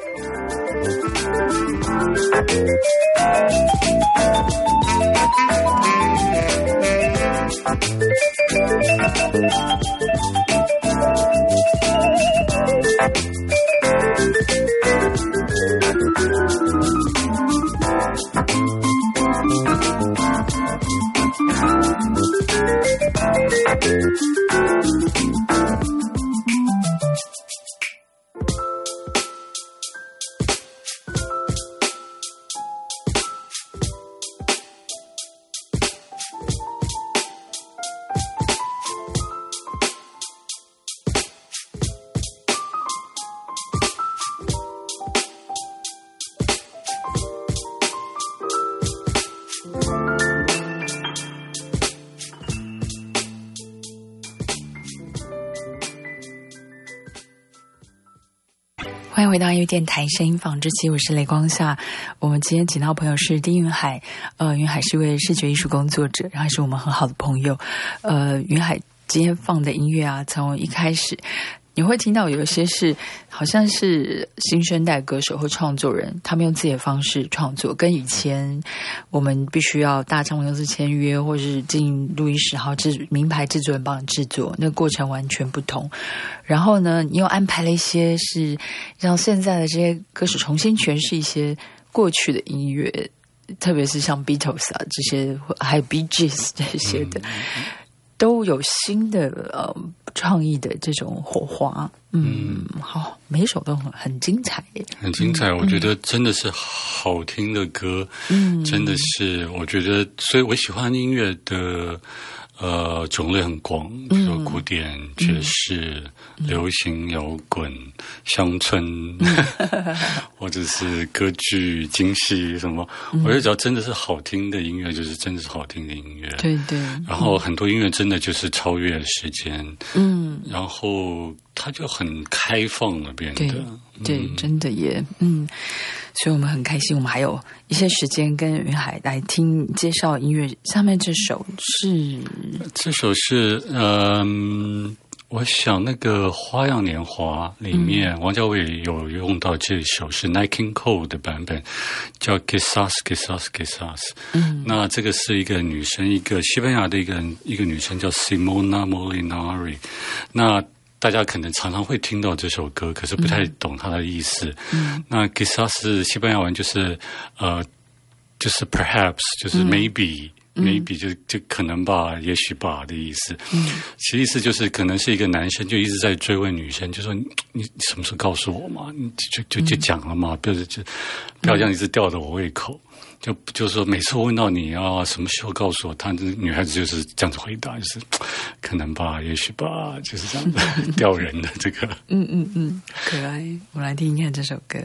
欢迎回到音乐电台声音纺织机，我是雷光夏。我们今天请到朋友是丁云海，呃，云海是一位视觉艺术工作者，然后是我们很好的朋友。呃，云海今天放的音乐啊，从一开始你会听到有一些是好像是新生代歌手或创作人，他们用自己的方式创作，跟以前我们必须要大唱片公司签约，或是进录音室，然后制名牌制作人帮你制作，那个过程完全不同。然后呢，你又安排了一些是让现在的这些歌手重新诠释一些过去的音乐，特别是像 Beatles 啊这些，还有 Bee Gees 这些的。都有新的呃创意的这种火花，嗯，嗯好，每一首都很很精彩， 很精彩。嗯、我觉得真的是好听的歌，嗯，真的是，我觉得，所以我喜欢音乐的呃种类很广，比如古典、嗯、爵士、嗯、流行、摇滚、乡村，嗯、或者是歌剧、京戏什么。嗯、我觉得只要真的是好听的音乐，就是真的是好听的音乐。 对对。 然后很多音乐真的就是超越时间，嗯，然后它就很开放了，变得对对、嗯，真的也嗯。所以我们很开心，我们还有一些时间跟云海来听介绍音乐。下面这首是这首是嗯，我想那个《花样年华》里面，嗯、王家卫有用到这首是 Nat King Cole 的版本，叫 Quizás Quizás Quizás。嗯，那这个是一个女生，一个西班牙的一个一个女生叫 Simona Molinari。那大家可能常常会听到这首歌，可是不太懂它的意思。嗯，那 quizás 是西班牙文，就是呃，就是 perhaps， 就是 maybe，maybe、嗯、maybe 就就可能吧，也许吧的意思。嗯，其实意思就是可能是一个男生就一直在追问女生，就说你你什么时候告诉我嘛？你就就就讲了嘛，不要就不要这样一直吊着我胃口。就就是说，每次我问到你啊，什么时候告诉我？她女孩子就是这样子回答，就是可能吧，也许吧，就是这样子吊人的这个。 嗯嗯嗯，可爱。我来听听看这首歌。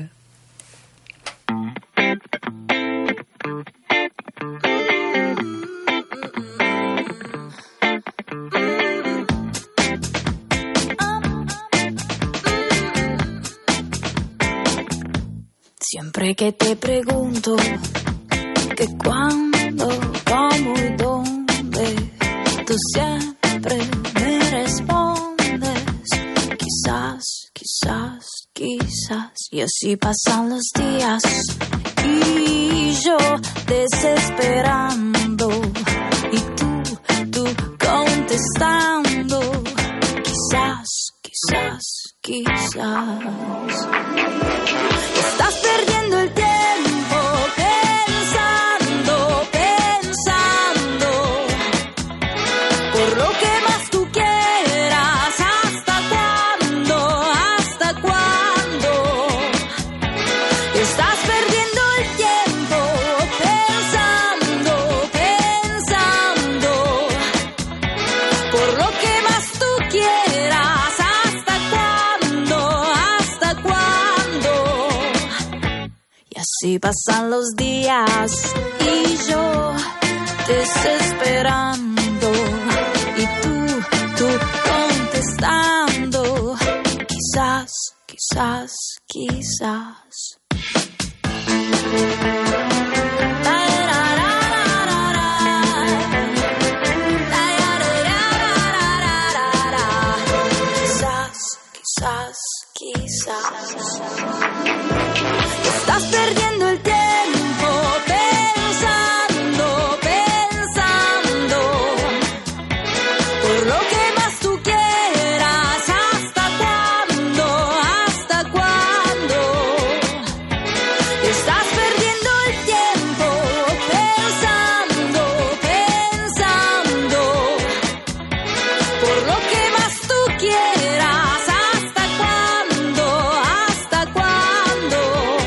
Siempre que te pregunto que cuándo, cómo y dónde, tú siempre me respondes quizás, quizás, quizás, y así pasan los días y yo desesperando y tú, tú contestando quizás, quizás, quizás. Estás perdiendo el tiempo pensando que Así pasan los días y yo desesperando y tú, tú contestando. Quizás, quizás, quizás. Quizás, quizás. Estás perdiendo el tiempo pensando, pensando por lo que más tú quieras. ¿Hasta cuándo? ¿Hasta cuándo? Estás perdiendo el tiempo pensando, pensando por lo que más tú quieras. ¿Hasta cuándo? ¿Hasta cuándo?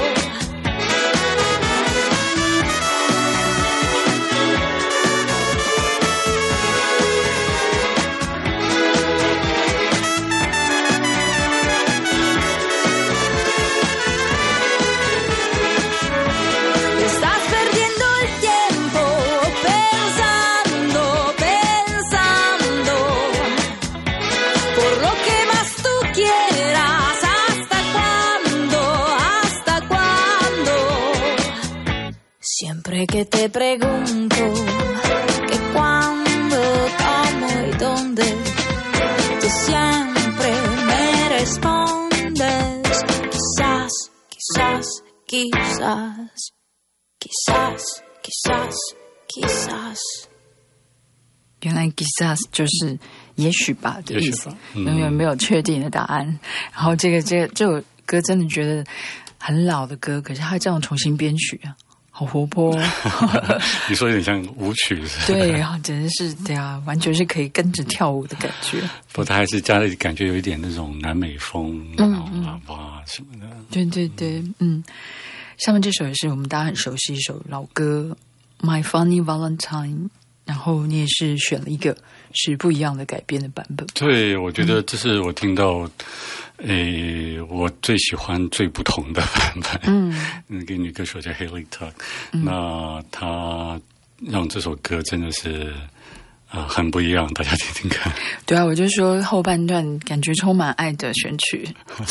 Estás perdiendo el tiempo pensando, pensando por lo que más tú quieras. ¿Hasta cuándo? ¿Hasta cuándo? Siempre que te pregunto que cuándo, cómo y dónde, tú siempre me respondes. Quizás, quizás, quizás, quizás, quizás, quizás。 原来 quizás 就是也许吧的意思也许吧，嗯永远没有确定的答案。然后这个这个这首歌真的觉得很老的歌，可是它这样重新编曲啊，好活泼哦。 你说有点像舞曲是吧？ 对，然后简直是对啊，完全是可以跟着跳舞的感觉。 不过他还是加了感觉有一点那种南美风，然后喇叭什么的。 对对对，嗯，下面这首也是我们大家很熟悉一首老歌《My Funny Valentine》，然后你也是选了一个是不一样的改编的版本。 对，我觉得这是我听到，诶、我最喜欢最不同的版本。嗯，那个女歌手叫 Hayley Tuck，、嗯、那她让这首歌真的是。啊、呃，很不一样，大家听听看。 对啊，我就说后半段感觉充满爱的选曲。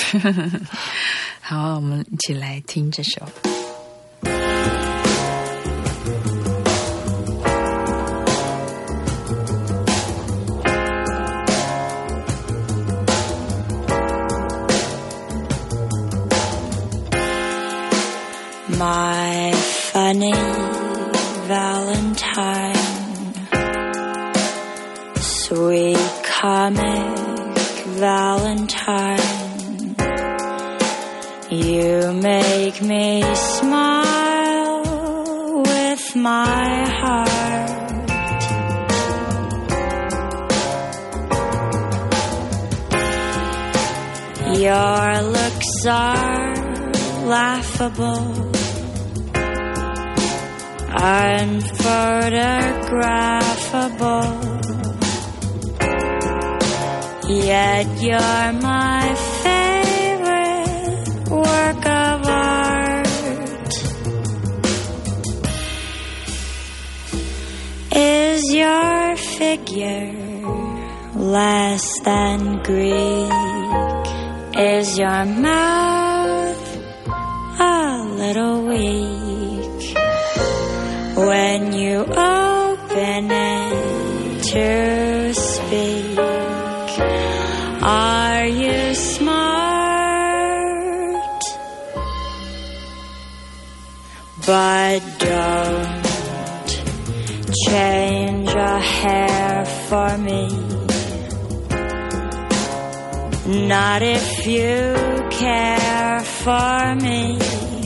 好，我们一起来听这首。 My funny Valentine.Sweet comic Valentine, you make me smile with my heart. Your looks are laughable, unphotographable.Yet you're my favorite work of art. Is your figure less than Greek? Is your mouth a little weak when you open it to speak?Are you smart? But don't change a hair for me. Not if you care for me.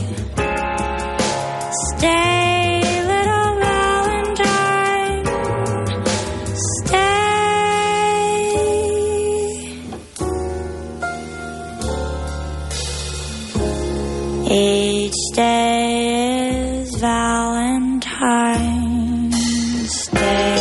Stay.Each day is Valentine's Day.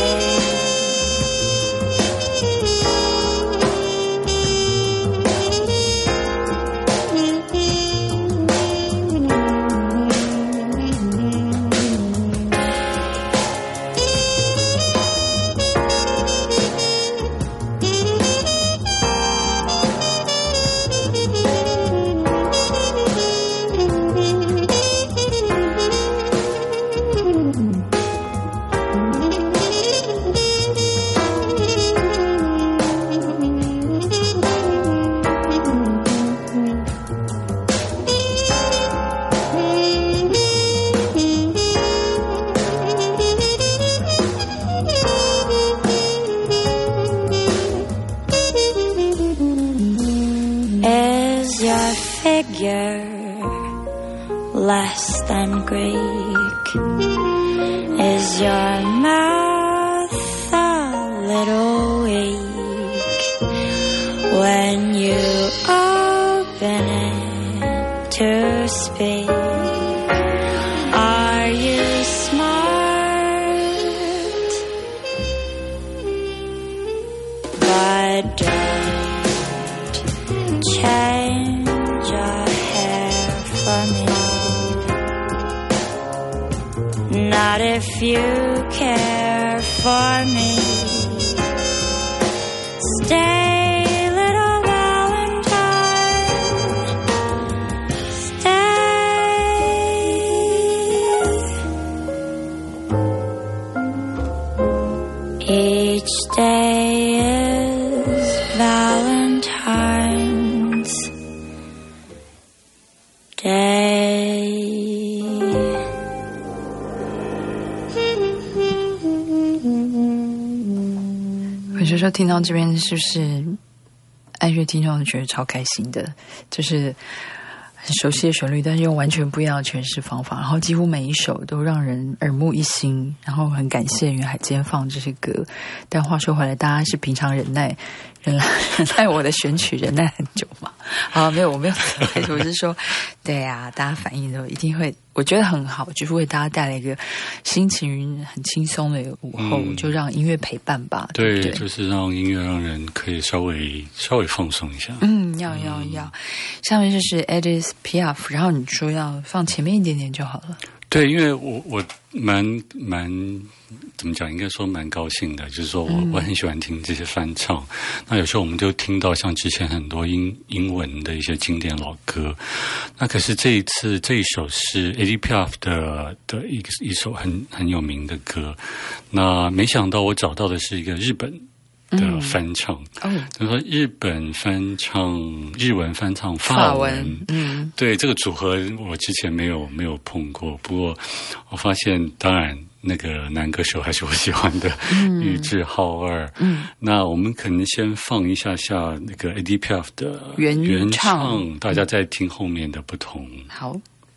you're less than Greek? Is your mouth a little weak when you open it to speak? Are you smart? But don't change your hair for me. Not if you care for me. Stay, little Valentine. Stay. Each day is Valentine's Day. 我就说听到这边是不是爱乐听众觉得超开心的，就是很熟悉的旋律，但是用完全不一样的诠释方法，然后几乎每一首都让人耳目一新，然后很感谢云海今天放这些歌。但话说回来，大家是平常忍耐忍耐忍耐我的选曲忍耐很久吗？啊，没有，我没有责怪，我是说，对啊，大家反应都一定会，我觉得很好，就是为大家带来一个心情很轻松的一个午后，嗯、就让音乐陪伴吧。对, 对, 对， 就是让音乐让人可以稍微稍微放松一下。 嗯，要要要。下面就是 Edith Piaf， 然后你说要放前面一点点就好了。 对，因为我我蛮蛮怎么讲，应该说蛮高兴的，就是说我、嗯、我很喜欢听这些翻唱。那有时候我们就听到像之前很多英英文的一些经典老歌，那可是这一次这一首是 Edith Piaf 的的一一首很很有名的歌。那没想到我找到的是一个日本的翻唱，嗯，就是说日本翻唱日文翻唱法文，法文嗯，对，这个组合我之前没有没有碰过，不过我发现，当然那个男歌手还是我喜欢的，嗯，玉置浩二，嗯，那我们可能先放一下下那个 Edith Piaf 的原原唱， 唱大家再听后面的不同。 好。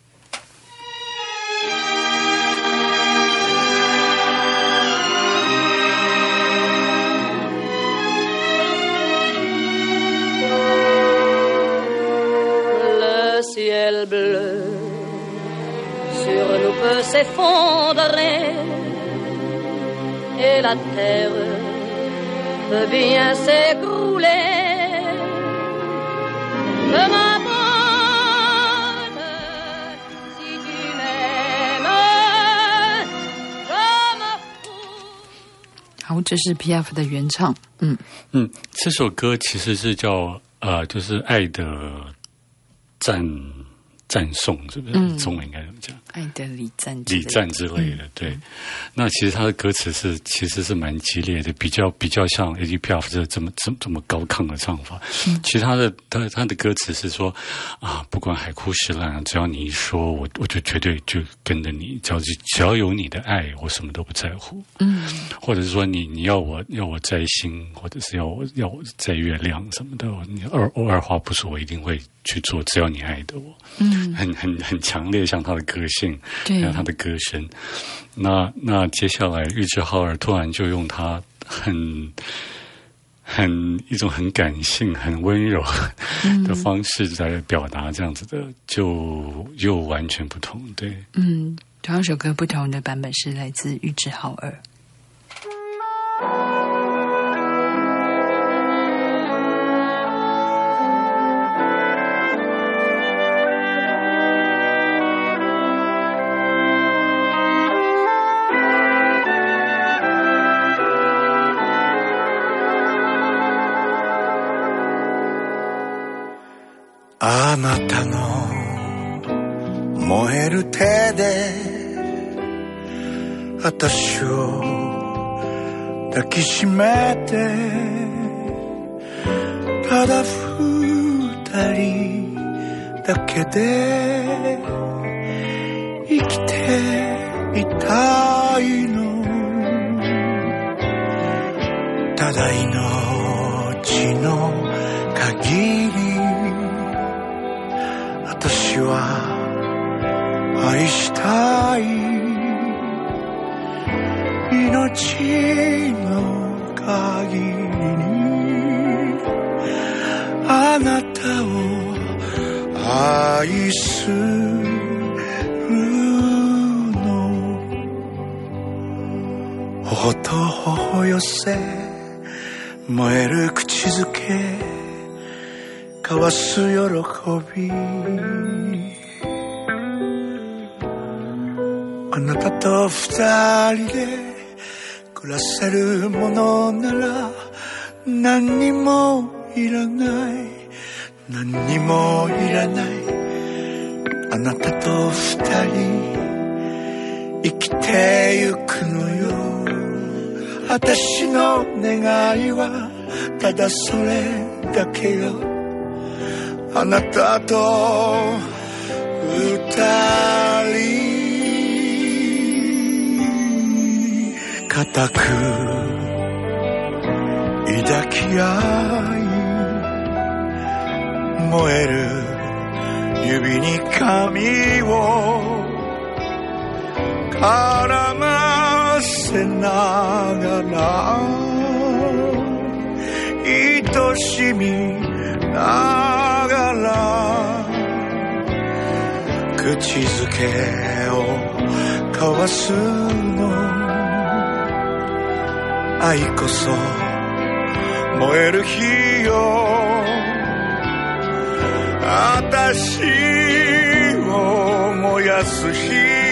Ciel bleu sur nous peut s'effondrer et la terre peut bien s'écrouler. Je m'abandonne si tu m'aimes, je me fous. 好，这是 Piaf 的原唱。嗯嗯，这首歌其实是叫呃，就是爱的。赞赞颂是不是？嗯、中文应该怎么讲？ 爱的礼赞礼赞之类的，嗯、对。那其实他的歌词是其实是蛮激烈的，比较比较像 Edith Piaf 这这么这么这么高亢的唱法。嗯、其实他的他他的歌词是说啊，不管海枯石烂，只要你一说，我我就绝对就跟着你，只要只要有你的爱，我什么都不在乎。嗯，或者是说你你要我要我在心，或者是要我要我在月亮什么的，你二我二话不说，我一定会去做，只要你爱的我。嗯，很很很强烈，像他的个性，还有他的歌声。那那接下来玉置浩二突然就用他很很一种很感性、很温柔的方式来表达这样子的，就又完全不同。对， 嗯，同样首歌不同的版本是来自玉置浩二。 あなたの燃える手で私を抱きしめてただ二人だけで生きていたいのただ命の限り私は愛したい命の限りにあなたを愛するの頬と頬寄せ燃える口づけ交わす喜びあなたと二人で暮らせるものなら何にもいらない何にもいらないあなたと二人生きてゆくのよ私の願いはただそれだけよあなたと二人固く抱き合い燃える指に髪を絡ませながら愛しみながら口づけを交わすの愛こそ燃える火よ私を燃やす火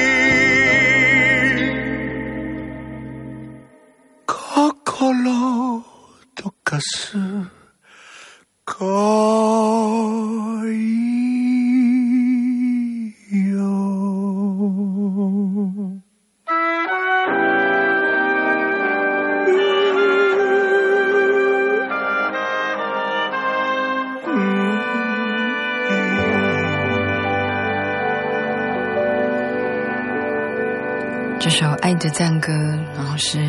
心溶かす恋よ这首《爱的赞歌》，然后是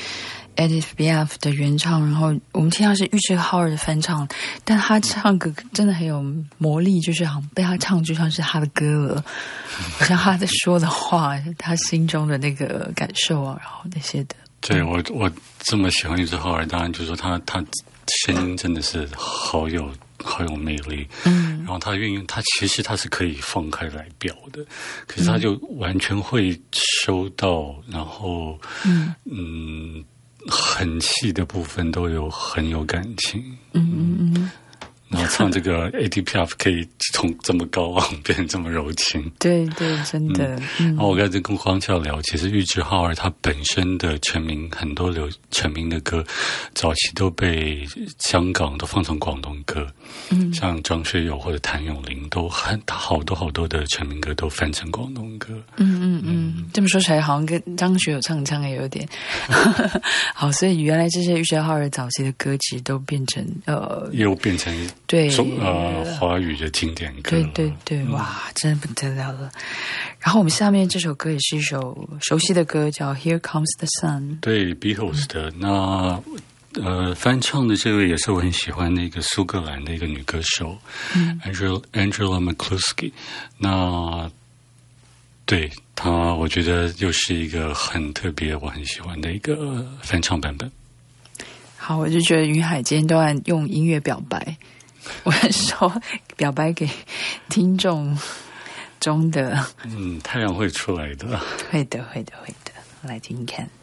Edith Piaf 的原唱，然后我们听到是玉置浩二的翻唱，但他唱歌真的很有魔力，就是好像被他唱就像是他的歌了，好像他在说的话，他心中的那个感受啊，然后那些的。 对我我这么喜欢玉置浩二，当然就是说他他声音真的是好有好有魅力，嗯，然后他运用他其实他是可以放开来表的，可是他就完全会收到，然后嗯嗯很细的部分都有很有感情，嗯嗯嗯。然后唱这个 Edith Piaf 可以从这么高昂变成这么柔情， 对对，真的。嗯， 然后我刚才跟黄笑聊，其实玉置浩二他本身的成名很多流成名的歌，早期都被香港都放成广东歌，嗯，像张学友或者谭咏麟都很他好多好多的成名歌都翻成广东歌。 嗯嗯嗯，这么说起来好像跟张学友唱腔也有点好，所以原来这些玉置浩二早期的歌其实都变成呃， 又变成。 对， 呃，华语的经典歌， 对对对，哇，真的不得了了。然后我们下面这首歌也是一首熟悉的歌，叫《Here Comes the Sun》。 对 ，Beatles 的、嗯、那呃翻唱的这位也是我很喜欢的一个苏格兰的一个女歌手、嗯、，Angela Angela McCluskey。那对她，我觉得又是一个很特别，我很喜欢的一个翻唱版本。 好，我就觉得云海今天都在用音乐表白。我说表白给听众中的， 嗯，太阳会出来的， 会的，会的，会的，来听听看。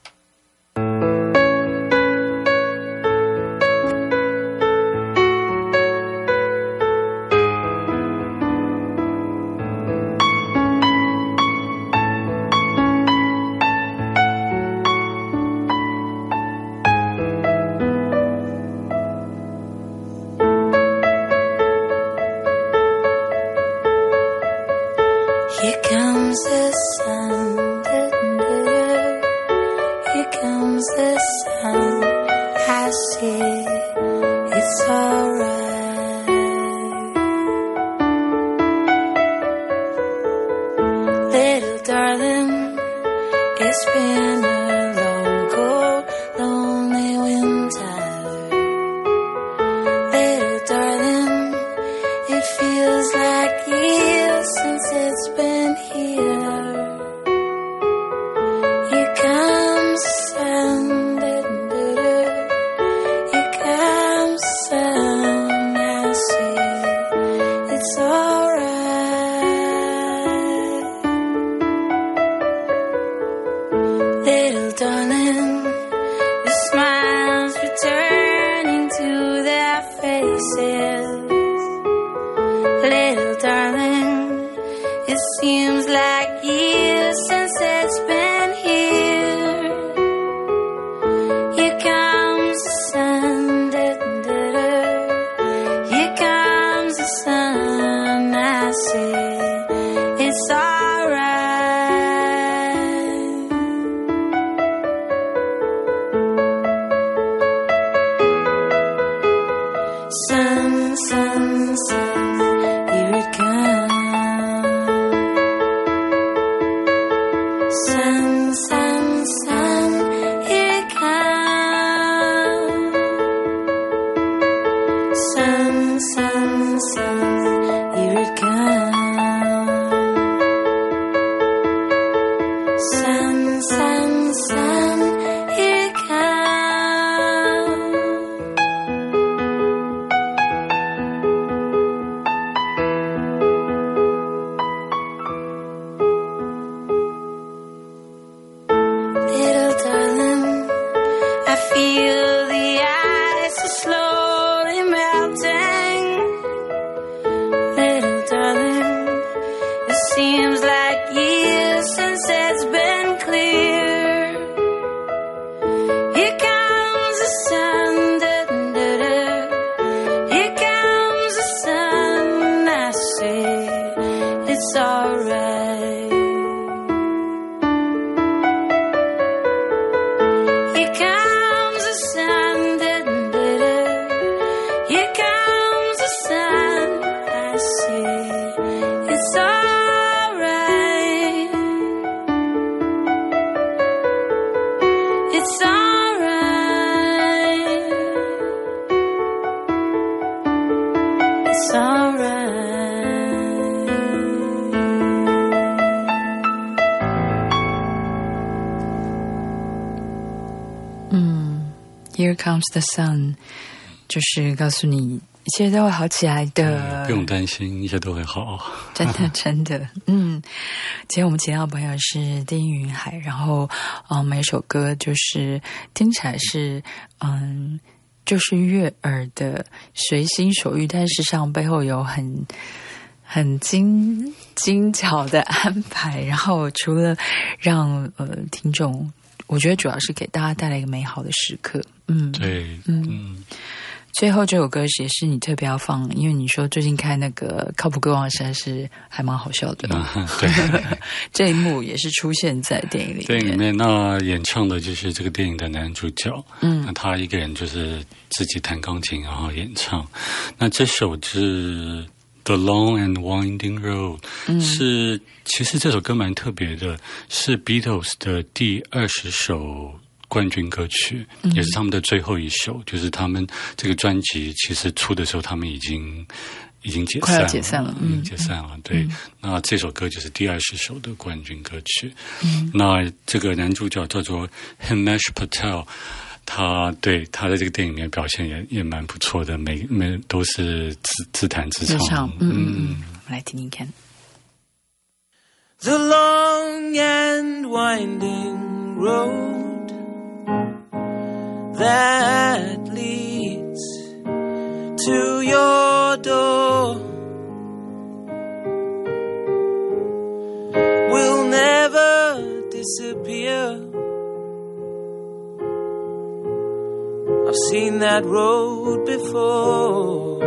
Here comes the sun, here comes the sun, I see it's alright. Little darling, it's been a long, cold, lonely winter. Little darling, it feels like years Sun, sun, sun, here it comes. Sun, sun, sun, here it comes. Sun, sun, sun, here it comes. Sun, sun, sun, here it comes. Little darling, I feel the ice is slowly melting. Little darling, it seems like years since it's been clear. Here comes the sun, da, da, da. Here comes the sun, I say it's alright. Here comes the sun, da, da, da. Here comes the sun, I say it's alright. It's alright. It's alright. Here comes the sun， 就是告诉你一切都会好起来的， 不用担心，一切都会好。 真的真的。嗯，今天我们请到的朋友是丁云海，然后嗯，每首歌就是听起来是嗯，就是悦耳的随心所欲，但事实上背后有很很精精巧的安排，然后除了让呃听众，我觉得主要是给大家带来一个美好的时刻。嗯， 对， 嗯。 嗯最后这首歌也是你特别要放，因为你说最近看那个靠谱歌王实在是还蛮好笑的。 嗯，对， 这一幕也是出现在电影里面。 电影里面那演唱的就是这个电影的男主角，嗯，那他一个人就是自己弹钢琴然后演唱。那这首是 The Long and Winding Road，嗯，是其实这首歌蛮特别的，是 Beatles 的第二十首冠军歌曲，也是他们的最后一首，嗯，就是他们这个专辑其实出的时候他们已经已经解散了， 快要解散了， 嗯，已经解散了，对，嗯，那这首歌就是第二十首的冠军歌曲， 嗯， 那这个男主角叫做 Himesh Patel， 他对他在这个电影里面表现也也蛮不错的，每每都是自自弹自唱， 自唱，嗯嗯嗯，我来听听看。 The long and winding road that leads to your door will never disappear. I've seen that road before.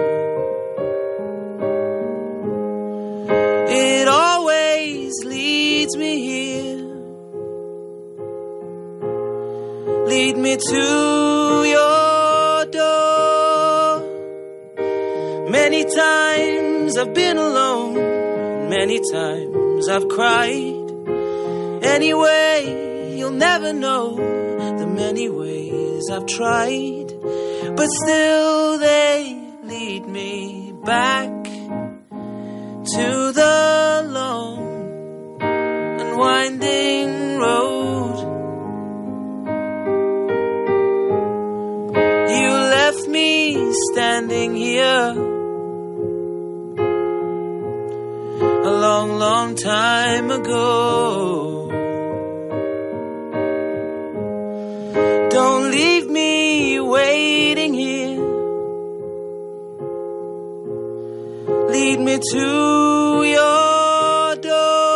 It always leads me here. Lead me to your door. Many times I've been alone, many times I've cried. Anyway, you'll never know the many ways I've tried, but still they lead me back to the long and winding road. You left me standing here a long, long time ago. Don't leave me waiting here. Lead me to your door.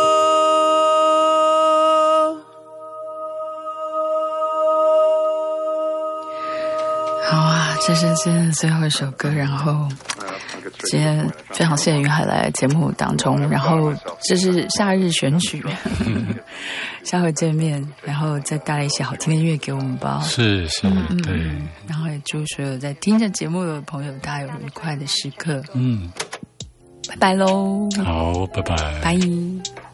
好啊，这是今天的最后一首歌，然后今天非常谢谢云海来节目当中，然后这是夏日选曲，下回见面，然后再带来一些好听的音乐给我们吧。 是是， 嗯对， 嗯然后也祝所有在听着节目的朋友，大家有愉快的时刻。 嗯， 拜拜喽， 好，拜拜， 拜。